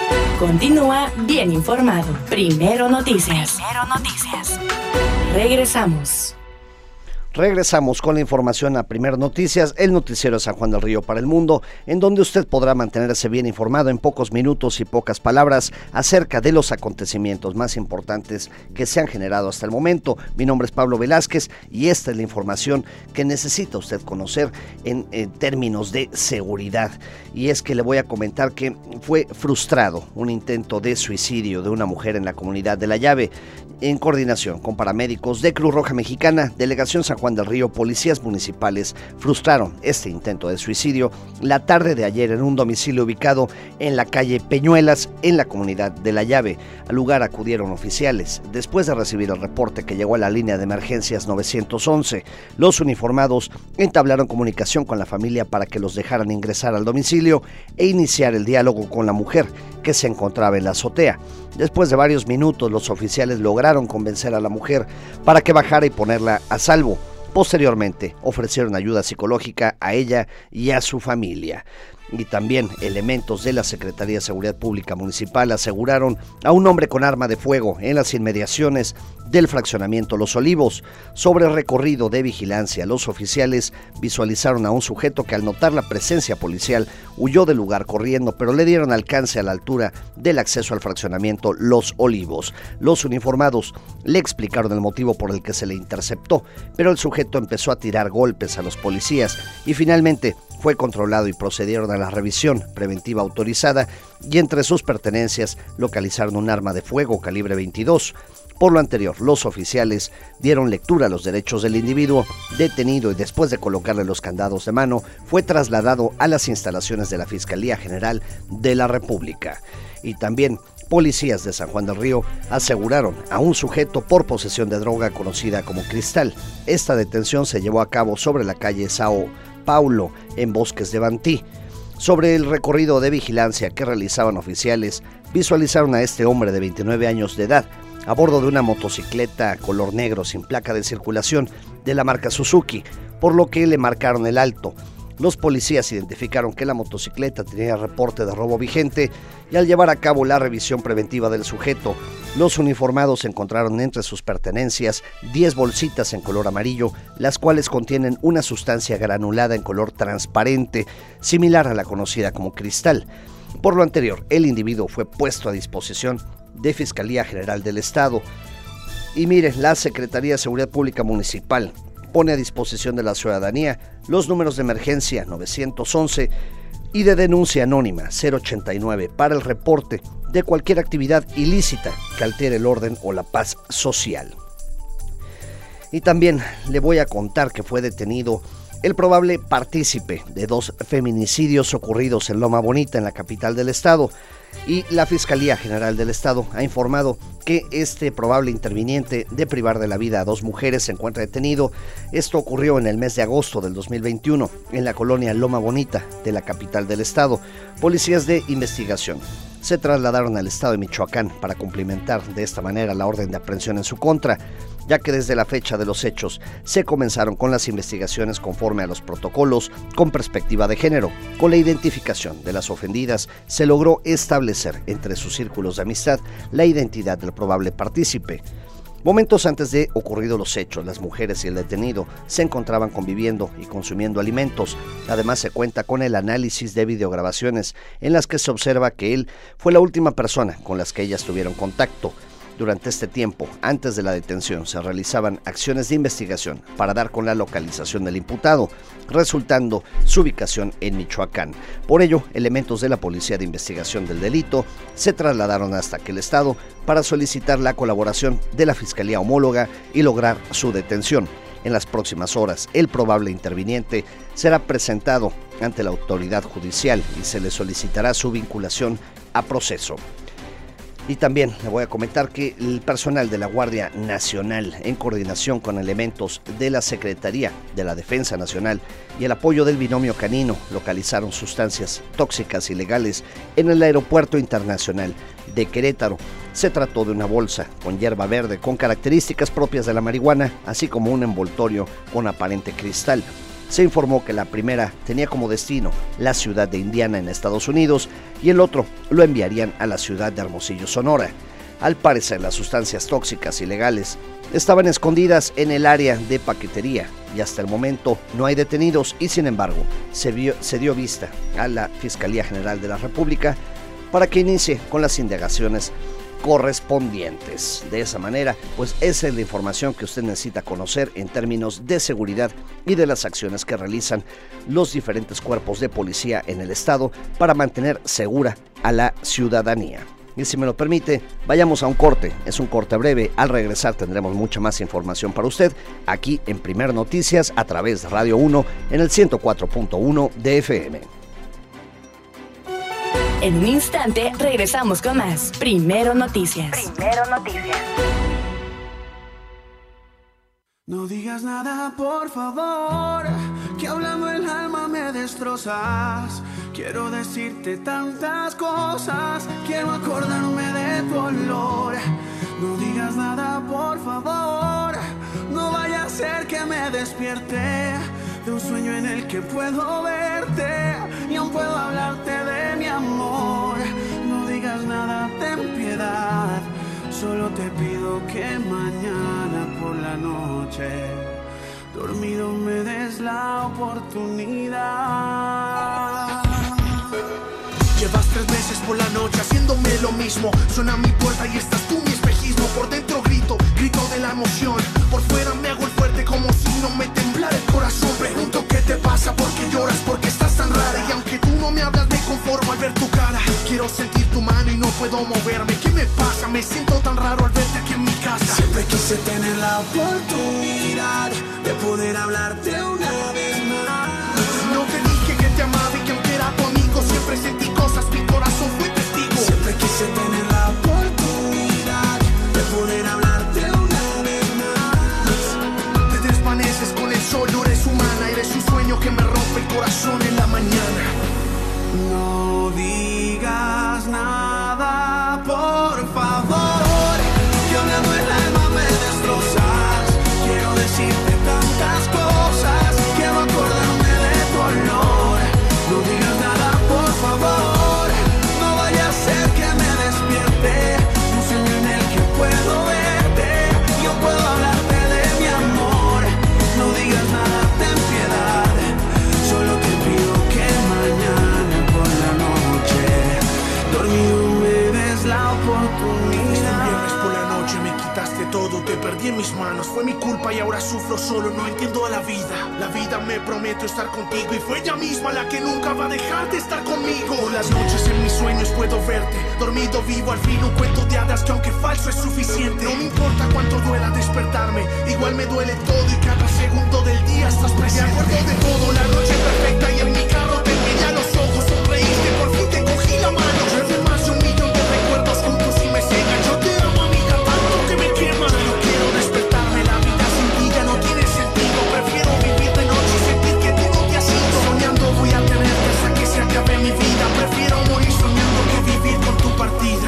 Continúa bien informado. Primero Noticias.
Primero Noticias.
Regresamos.
Regresamos con la información a Primer Noticias, el noticiero de San Juan del Río para el mundo, en donde usted podrá mantenerse bien informado en pocos minutos y pocas palabras acerca de los acontecimientos más importantes que se han generado hasta el momento. Mi nombre es Pablo Velázquez y esta es la información que necesita usted conocer en, en términos de seguridad. Y es que le voy a comentar que fue frustrado un intento de suicidio de una mujer en la comunidad de La Llave. En coordinación con paramédicos de Cruz Roja Mexicana, Delegación San Juan del Río, policías municipales frustraron este intento de suicidio la tarde de ayer en un domicilio ubicado en la calle Peñuelas, en la comunidad de La Llave. Al lugar acudieron oficiales. Después de recibir el reporte que llegó a la línea de emergencias nueve once, los uniformados entablaron comunicación con la familia para que los dejaran ingresar al domicilio e iniciar el diálogo con la mujer, que se encontraba en la azotea. Después de varios minutos, los oficiales lograron convencer a la mujer para que bajara y ponerla a salvo. Posteriormente, ofrecieron ayuda psicológica a ella y a su familia. Y también elementos de la Secretaría de Seguridad Pública Municipal aseguraron a un hombre con arma de fuego en las inmediaciones del fraccionamiento Los Olivos. Sobre el recorrido de vigilancia, los oficiales visualizaron a un sujeto que al notar la presencia policial huyó del lugar corriendo, pero le dieron alcance a la altura del acceso al fraccionamiento Los Olivos. Los uniformados le explicaron el motivo por el que se le interceptó, pero el sujeto empezó a tirar golpes a los policías y finalmente fue controlado y procedieron a la revisión preventiva autorizada y entre sus pertenencias localizaron un arma de fuego calibre veintidós. Por lo anterior, los oficiales dieron lectura a los derechos del individuo detenido y después de colocarle los candados de mano, fue trasladado a las instalaciones de la Fiscalía General de la República. Y también policías de San Juan del Río aseguraron a un sujeto por posesión de droga conocida como cristal. Esta detención se llevó a cabo sobre la calle Sao Paulo, en Bosques de Bantí. Sobre el recorrido de vigilancia que realizaban oficiales, visualizaron a este hombre de veintinueve años de edad a bordo de una motocicleta color negro sin placa de circulación de la marca Suzuki, por lo que le marcaron el alto. Los policías identificaron que la motocicleta tenía reporte de robo vigente y al llevar a cabo la revisión preventiva del sujeto, los uniformados encontraron entre sus pertenencias diez bolsitas en color amarillo, las cuales contienen una sustancia granulada en color transparente, similar a la conocida como cristal. Por lo anterior, el individuo fue puesto a disposición de Fiscalía General del Estado. Y miren, la Secretaría de Seguridad Pública Municipal pone a disposición de la ciudadanía los números de emergencia nueve once y de denuncia anónima cero ochenta y nueve para el reporte de cualquier actividad ilícita que altere el orden o la paz social. Y también le voy a contar que fue detenido el probable partícipe de dos feminicidios ocurridos en Loma Bonita, en la capital del estado. Y la Fiscalía General del Estado ha informado que este probable interviniente de privar de la vida a dos mujeres se encuentra detenido. Esto ocurrió en el mes de agosto del dos mil veintiuno en la colonia Loma Bonita de la capital del estado. Policías de investigación se trasladaron al estado de Michoacán para cumplimentar de esta manera la orden de aprehensión en su contra, ya que desde la fecha de los hechos se comenzaron con las investigaciones conforme a los protocolos con perspectiva de género. Con la identificación de las ofendidas se logró establecer entre sus círculos de amistad la identidad del probable partícipe. Momentos antes de ocurridos los hechos, las mujeres y el detenido se encontraban conviviendo y consumiendo alimentos. Además, se cuenta con el análisis de videograbaciones en las que se observa que él fue la última persona con las que ellas tuvieron contacto. Durante este tiempo, antes de la detención, se realizaban acciones de investigación para dar con la localización del imputado, resultando su ubicación en Michoacán. Por ello, elementos de la Policía de Investigación del Delito se trasladaron hasta aquel estado para solicitar la colaboración de la Fiscalía Homóloga y lograr su detención. En las próximas horas, el probable interviniente será presentado ante la autoridad judicial y se le solicitará su vinculación a proceso. Y también le voy a comentar que el personal de la Guardia Nacional, en coordinación con elementos de la Secretaría de la Defensa Nacional y el apoyo del binomio canino, localizaron sustancias tóxicas ilegales en el Aeropuerto Internacional de Querétaro. Se trató de una bolsa con hierba verde con características propias de la marihuana, así como un envoltorio con aparente cristal. Se informó que la primera tenía como destino la ciudad de Indiana en Estados Unidos y el otro lo enviarían a la ciudad de Hermosillo, Sonora. Al parecer, las sustancias tóxicas ilegales estaban escondidas en el área de paquetería y hasta el momento no hay detenidos y sin embargo se, vio, se dio vista a la Fiscalía General de la República para que inicie con las indagaciones correspondientes. De esa manera, pues esa es la información que usted necesita conocer en términos de seguridad y de las acciones que realizan los diferentes cuerpos de policía en el estado para mantener segura a la ciudadanía. Y si me lo permite, vayamos a un corte. Es un corte breve. Al regresar tendremos mucha más información para usted aquí en Primer Noticias a través de Radio uno en el ciento cuatro punto uno de F M.
En un instante regresamos con más Primero Noticias.
Primero Noticias.
No digas nada, por favor, que hablando el alma me destrozas. Quiero decirte tantas cosas, quiero acordarme de tu olor. No digas nada, por favor, no vaya a ser que me despierte de un sueño en el que puedo verte y aún puedo hablarte de mi amor. No digas nada, ten piedad, solo te pido que mañana por la noche, dormido, me des la oportunidad.
Llevas tres meses por la noche haciéndome lo mismo. Suena a mi puerta y estás tú, mi espejismo. Por dentro grito, grito de la emoción. Por fuera me hago el fuerte como si no me temblara el corazón. Pregunto qué te pasa, por qué lloras, por qué estás tan rara. Y aunque tú no me hablas me conformo al ver tu cara. Quiero sentir tu mano y no puedo moverme. ¿Qué me pasa? Me siento tan raro al verte aquí en mi casa.
Siempre quise tener la oportunidad de poder hablarte una vez más.
No te dije que te amaba y que aunque era tu amigo siempre sentí cosas, mi corazón fue testigo.
Siempre quise tener la oportunidad de poder hablarte una vez más.
Te desvaneces con el sol, no eres humana, eres un sueño que me rompe el corazón en la mañana.
No digas nada, por favor, que hablando el alma me destrozas. Quiero decirte tantas cosas, quiero acordarme de tu olor. No digas nada, por favor, no vaya a ser que me despierte un sueño en el que puedo verte, yo puedo hablarte de mi amor. No digas nada, ten piedad, solo te pido que mañana por la noche, dormido, me des la oportunidad.
Este viernes por la noche me quitaste todo, te perdí en mis manos, fue mi culpa y ahora sufro solo, no entiendo a la vida. La vida me prometió estar contigo y fue ella misma la que nunca va a dejar de estar conmigo. Por las noches en mis sueños puedo verte, dormido vivo al fin un cuento de hadas que aunque falso es suficiente. No me importa cuánto duela despertarme, igual me duele todo y cada segundo del día estás presente. Me acuerdo de todo, la noche perfecta y en mi carro te miré a los ojos, sonreíste, por fin te cogí la mano. Llevé más de un millón de recuerdos juntos y me cegan. Yo te amo, amiga, tanto que me quema. No quiero despertarme, la vida sin ti ya no tiene sentido. Prefiero vivir de noche y sentir que tú no te has ido. Soñando voy a tenerte hasta que se acabe mi vida. Prefiero morir soñando que vivir con tu partida.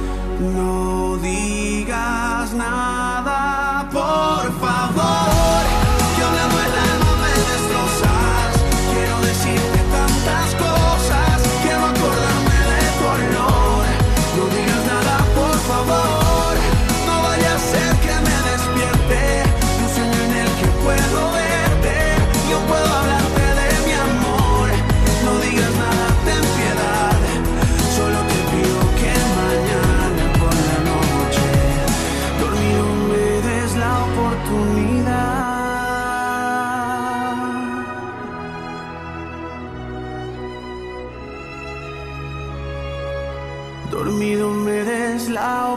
No digas nada, por favor, que hablando el alma me destrozas. Quiero decirte tantas cosas, quiero acordarme de tu olor. No digas nada, por favor, no vaya a ser que me despierte un sueño en el que puedo verte, yo puedo hablarte de mi amor. No digas nada, ten piedad, solo te pido que mañana por la noche, dormido, me des la oportunidad. Dormido, me des la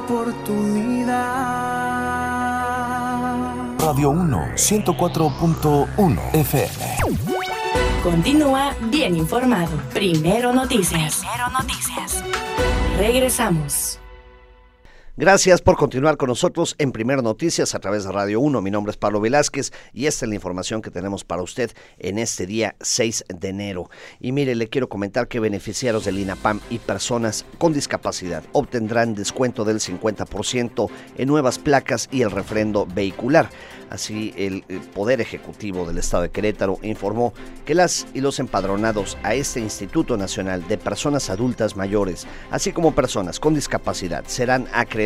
oportunidad.
Radio uno, ciento cuatro punto uno F M.
Continúa bien informado. Primero Noticias. Primero Noticias. Regresamos.
Gracias por continuar con nosotros en Primer Noticias a través de Radio uno. Mi nombre es Pablo Velázquez y esta es la información que tenemos para usted en este día seis de enero. Y mire, le quiero comentar que beneficiarios del INAPAM y personas con discapacidad obtendrán descuento del cincuenta por ciento en nuevas placas y el refrendo vehicular. Así, el Poder Ejecutivo del Estado de Querétaro informó que las y los empadronados a este Instituto Nacional de Personas Adultas Mayores, así como personas con discapacidad, serán acreedores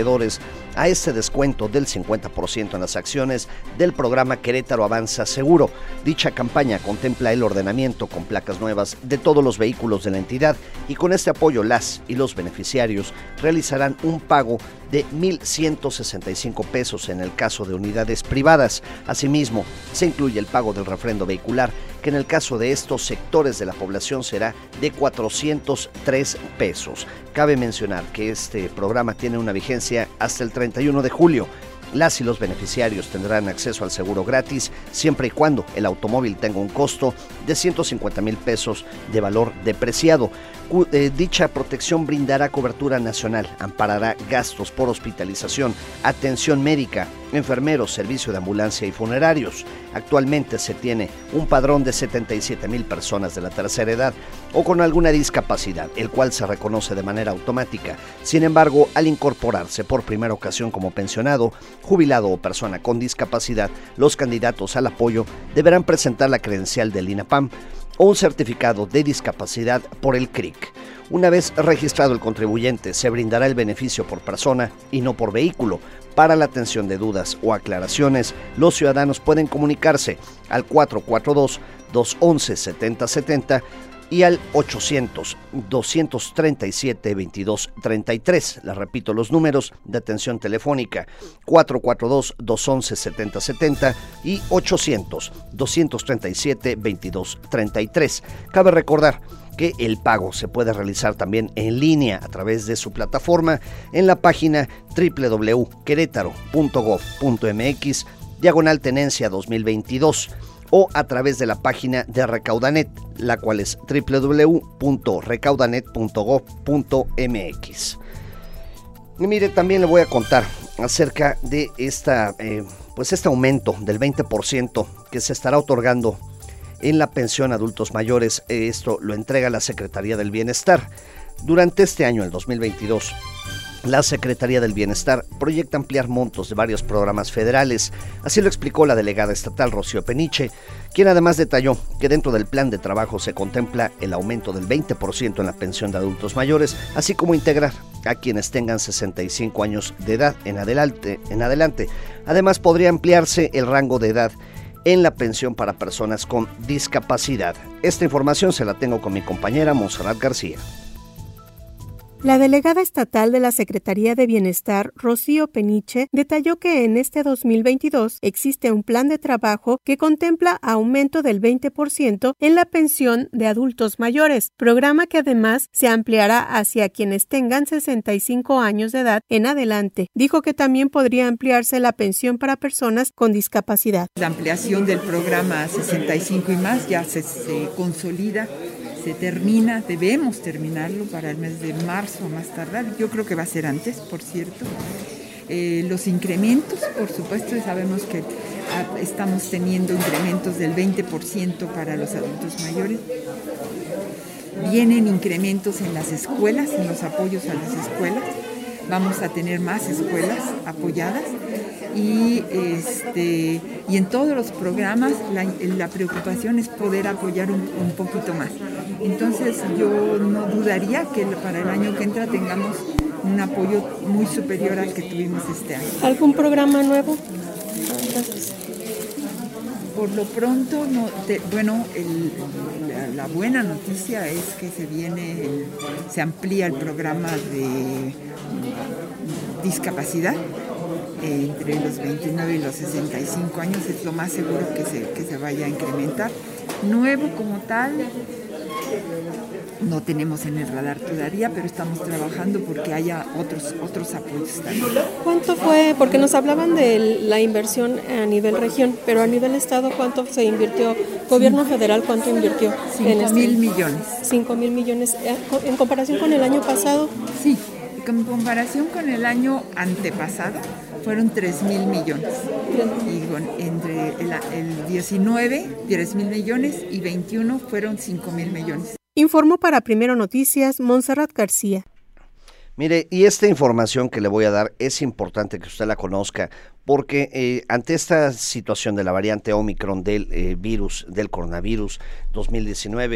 acreedores a este descuento del cincuenta por ciento en las acciones del programa Querétaro Avanza Seguro. Dicha campaña contempla el ordenamiento con placas nuevas de todos los vehículos de la entidad y con este apoyo las y los beneficiarios realizarán un pago de mil ciento sesenta y cinco pesos en el caso de unidades privadas. Asimismo, se incluye el pago del refrendo vehicular, que en el caso de estos sectores de la población será de cuatrocientos tres pesos. Cabe mencionar que este programa tiene una vigencia hasta el treinta y uno de julio. Las y los beneficiarios tendrán acceso al seguro gratis siempre y cuando el automóvil tenga un costo de ciento cincuenta mil pesos de valor depreciado. Dicha protección brindará cobertura nacional, amparará gastos por hospitalización, atención médica, enfermeros, servicio de ambulancia y funerarios. Actualmente se tiene un padrón de setenta y siete mil personas de la tercera edad o con alguna discapacidad, el cual se reconoce de manera automática. Sin embargo, al incorporarse por primera ocasión como pensionado, jubilado o persona con discapacidad, los candidatos al apoyo deberán presentar la credencial del INAPAM o un certificado de discapacidad por el C R I C. Una vez registrado el contribuyente, se brindará el beneficio por persona y no por vehículo. Para la atención de dudas o aclaraciones, los ciudadanos pueden comunicarse al cuatro cuatro dos, dos once, setenta setenta y al ochocientos, doscientos treinta y siete, veintidós treinta y tres. Les repito los números de atención telefónica: cuatro cuatro dos, dos once, setenta setenta y ochocientos, doscientos treinta y siete, veintidós treinta y tres. Cabe recordar que el pago se puede realizar también en línea a través de su plataforma en la página doble u doble u doble u punto querétaro punto gob punto m x diagonal tenencia dos mil veintidós o a través de la página de Recaudanet, la cual es doble u doble u doble u punto recaudanet punto gob punto m x. Y mire, también le voy a contar acerca de esta, eh, pues este aumento del veinte por ciento que se estará otorgando en la pensión a adultos mayores. Esto lo entrega la Secretaría del Bienestar. Durante este año, el dos mil veintidós, la Secretaría del Bienestar proyecta ampliar montos de varios programas federales. Así lo explicó la delegada estatal Rocío Peniche, quien además detalló que dentro del plan de trabajo se contempla el aumento del veinte por ciento en la pensión de adultos mayores, así como integrar a quienes tengan sesenta y cinco años de edad en adelante. En adelante. Además, podría ampliarse el rango de edad en la pensión para personas con discapacidad. Esta información se la tengo con mi compañera Monserrat García.
La delegada estatal de la Secretaría de Bienestar, Rocío Peniche, detalló que en este dos mil veintidós existe un plan de trabajo que contempla aumento del veinte por ciento en la pensión de adultos mayores, programa que además se ampliará hacia quienes tengan sesenta y cinco años de edad en adelante. Dijo que también podría ampliarse la pensión para personas con discapacidad.
La ampliación del programa a sesenta y cinco y más ya se, se consolida. Se termina, debemos terminarlo para el mes de marzo más tardar. Yo creo que va a ser antes, por cierto. Eh, los incrementos, por supuesto, sabemos que ah, estamos teniendo incrementos del veinte por ciento para los adultos mayores. Vienen incrementos en las escuelas, en los apoyos a las escuelas. Vamos a tener más escuelas apoyadas. Y, este, y en todos los programas la, la preocupación es poder apoyar un, un poquito más. Entonces yo no dudaría que para el año que entra tengamos un apoyo muy superior al que tuvimos este año.
¿Algún programa nuevo? Gracias.
Por lo pronto, no, te, bueno, el, la, la buena noticia es que se viene, el, se amplía el programa de discapacidad. Eh, entre los veintinueve y los sesenta y cinco años es lo más seguro que se, que se vaya a incrementar. Nuevo como tal, no tenemos en el radar todavía, pero estamos trabajando porque haya otros, otros apoyos también.
¿Cuánto fue? Porque nos hablaban de la inversión a nivel región, pero a nivel estado, ¿cuánto se invirtió? ¿Gobierno federal cuánto invirtió?
Cinco mil millones.
Cinco mil millones. ¿En comparación con el año pasado?
Sí, en comparación con el año antepasado, fueron tres mil millones. Y con, entre el, el diecinueve, tres mil millones y veintiuno fueron cinco mil millones.
Informó para Primero Noticias, Monserrat García.
Mire, y esta información que le voy a dar es importante que usted la conozca, porque eh, ante esta situación de la variante Omicron del eh, virus, del coronavirus dos mil diecinueve,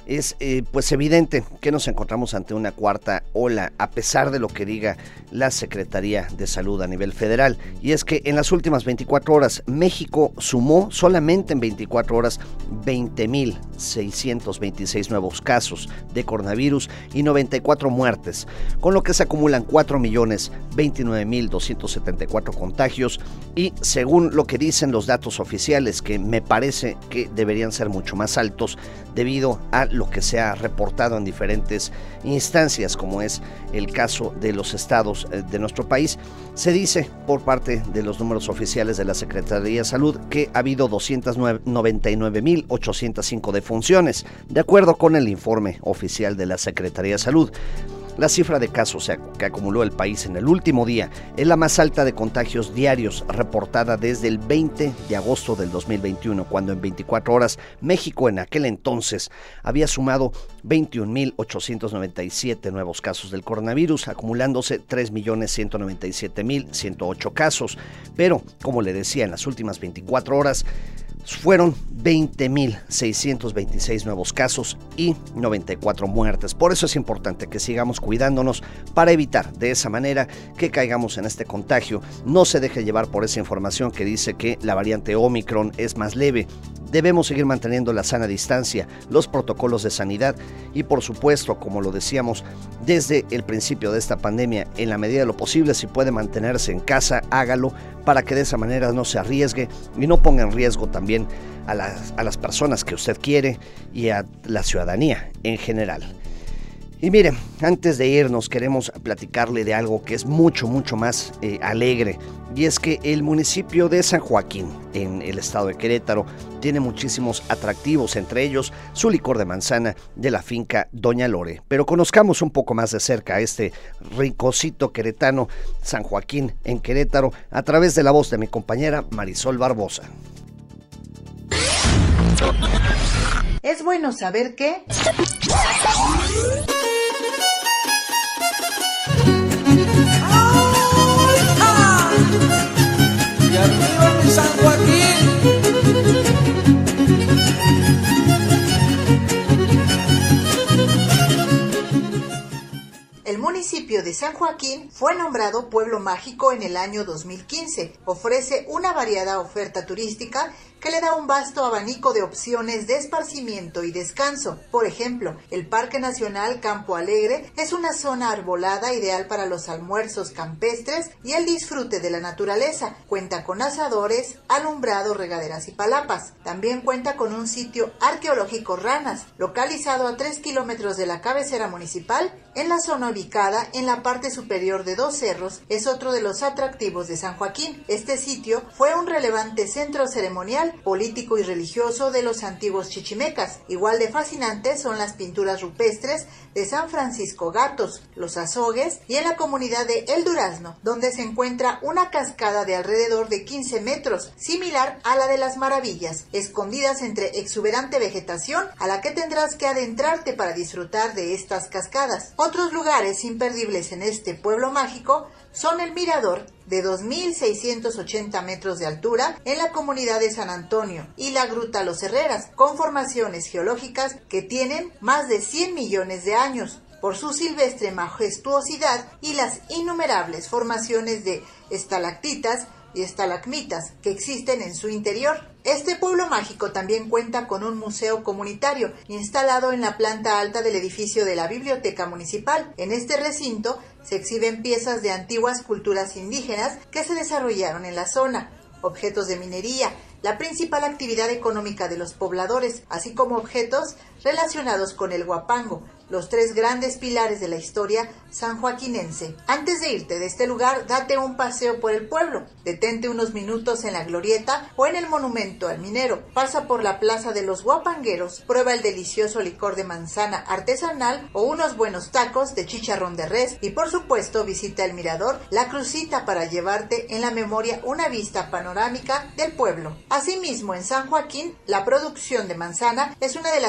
Es eh, pues evidente que nos encontramos ante una cuarta ola, a pesar de lo que diga la Secretaría de Salud a nivel federal. Y es que en las últimas veinticuatro horas, México sumó solamente en veinticuatro horas veinte mil seiscientos veintiséis nuevos casos de coronavirus y noventa y cuatro muertes, con lo que se acumulan cuatro millones veintinueve mil doscientos setenta y cuatro contagios. Y según lo que dicen los datos oficiales, que me parece que deberían ser mucho más altos debido a lo que se ha reportado en diferentes instancias, como es el caso de los estados de nuestro país, se dice por parte de los números oficiales de la Secretaría de Salud que ha habido doscientos noventa y nueve mil ochocientos cinco defunciones, de acuerdo con el informe oficial de la Secretaría de Salud. La cifra de casos que acumuló el país en el último día es la más alta de contagios diarios reportada desde el veinte de agosto del dos mil veintiuno, cuando en veinticuatro horas México en aquel entonces había sumado veintiún mil ochocientos noventa y siete nuevos casos del coronavirus, acumulándose tres millones ciento noventa y siete mil ciento ocho casos. Pero, como le decía, en las últimas veinticuatro horas fueron veinte mil seiscientos veintiséis nuevos casos y noventa y cuatro muertes. Por eso es importante que sigamos cuidándonos para evitar de esa manera que caigamos en este contagio. No se deje llevar por esa información que dice que la variante Omicron es más leve. Debemos seguir manteniendo la sana distancia, los protocolos de sanidad y, por supuesto, como lo decíamos desde el principio de esta pandemia, en la medida de lo posible, si puede mantenerse en casa, hágalo para que de esa manera no se arriesgue y no ponga en riesgo también a las, a las personas que usted quiere y a la ciudadanía en general. Y miren, antes de irnos queremos platicarle de algo que es mucho, mucho más eh, alegre. Y es que el municipio de San Joaquín, en el estado de Querétaro, tiene muchísimos atractivos, entre ellos su licor de manzana de la finca Doña Lore. Pero conozcamos un poco más de cerca a este rinconcito queretano, San Joaquín en Querétaro, a través de la voz de mi compañera Marisol Barbosa.
Es bueno saber que...
Y arriba mi San Joaquín.
El municipio de San Joaquín fue nombrado Pueblo Mágico en el año dos mil quince. Ofrece una variada oferta turística que le da un vasto abanico de opciones de esparcimiento y descanso. Por ejemplo, el Parque Nacional Campo Alegre es una zona arbolada ideal para los almuerzos campestres y el disfrute de la naturaleza. Cuenta con asadores, alumbrado, regaderas y palapas. También cuenta con un sitio arqueológico Ranas, localizado a tres kilómetros de la cabecera municipal, en la zona ubicada en la parte superior de dos cerros. Es otro de los atractivos de San Joaquín. Este sitio fue un relevante centro ceremonial, político y religioso de los antiguos chichimecas. Igual de fascinantes son las pinturas rupestres de San Francisco Gatos, los azogues y en la comunidad de El Durazno, donde se encuentra una cascada de alrededor de quince metros, similar a la de las Maravillas, escondidas entre exuberante vegetación a la que tendrás que adentrarte para disfrutar de estas cascadas. Otros lugares imperdibles en este pueblo mágico son el Mirador, de dos mil seiscientos ochenta metros de altura en la comunidad de San Antonio, y la Gruta Los Herreras, con formaciones geológicas que tienen más de cien millones de años, por su silvestre majestuosidad y las innumerables formaciones de estalactitas y estalagmitas que existen en su interior. Este pueblo mágico también cuenta con un museo comunitario instalado en la planta alta del edificio de la Biblioteca Municipal. En este recinto se exhiben piezas de antiguas culturas indígenas que se desarrollaron en la zona, objetos de minería, la principal actividad económica de los pobladores, así como objetos relacionados con el huapango, los tres grandes pilares de la historia sanjoaquinense. Antes de irte de este lugar, date un paseo por el pueblo, detente unos minutos en la glorieta o en el monumento al minero, pasa por la plaza de los huapangueros, prueba el delicioso licor de manzana artesanal o unos buenos tacos de chicharrón de res y por supuesto visita el mirador La Crucita para llevarte en la memoria una vista panorámica del pueblo. Asimismo, en San Joaquín, la producción de manzana es una de las características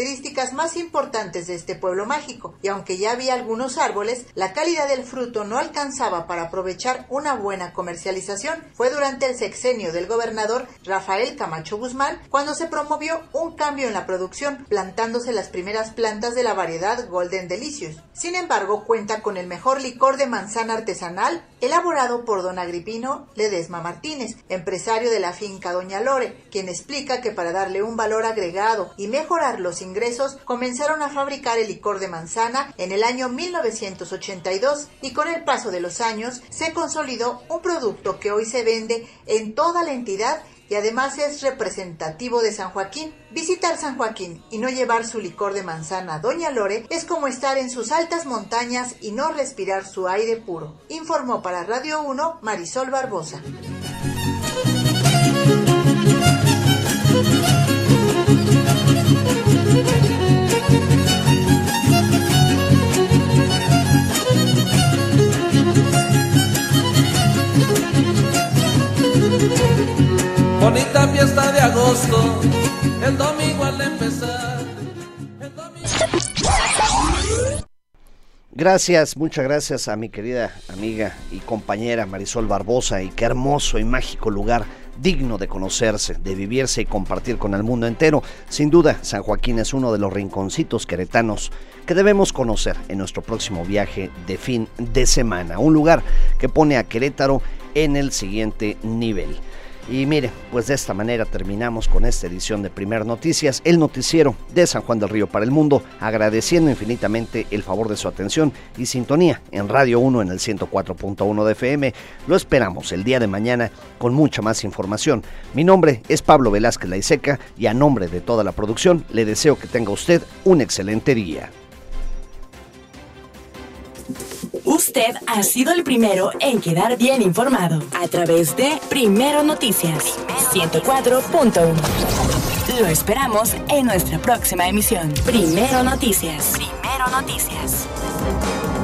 características más importantes de este pueblo mágico, y aunque ya había algunos árboles, la calidad del fruto no alcanzaba para aprovechar una buena comercialización. Fue durante el sexenio del gobernador Rafael Camacho Guzmán cuando se promovió un cambio en la producción, plantándose las primeras plantas de la variedad Golden Delicious. Sin embargo, cuenta con el mejor licor de manzana artesanal elaborado por don Agripino Ledesma Martínez, empresario de la finca Doña Lore, quien explica que para darle un valor agregado y mejorar los ingresos comenzaron a fabricar el licor de manzana en el año mil novecientos ochenta y dos, y con el paso de los años se consolidó un producto que hoy se vende en toda la entidad y además es representativo de San Joaquín. Visitar San Joaquín y no llevar su licor de manzana Doña Lore es como estar en sus altas montañas y no respirar su aire puro. Informó para Radio uno Marisol Barbosa.
Bonita fiesta de agosto, el domingo al empezar.
Gracias, muchas gracias a mi querida amiga y compañera Marisol Barbosa, y qué hermoso y mágico lugar, digno de conocerse, de vivirse y compartir con el mundo entero. Sin duda, San Joaquín es uno de los rinconcitos queretanos que debemos conocer en nuestro próximo viaje de fin de semana, un lugar que pone a Querétaro en el siguiente nivel. Y mire, pues de esta manera terminamos con esta edición de Primer Noticias, el noticiero de San Juan del Río para el mundo, agradeciendo infinitamente el favor de su atención y sintonía en Radio uno en el ciento cuatro punto uno de F M. Lo esperamos el día de mañana con mucha más información. Mi nombre es Pablo Velázquez Laiseca y a nombre de toda la producción le deseo que tenga usted un excelente día.
Usted ha sido el primero en quedar bien informado a través de Primero Noticias ciento cuatro punto uno. Lo esperamos en nuestra próxima emisión. Primero Noticias. Primero Noticias.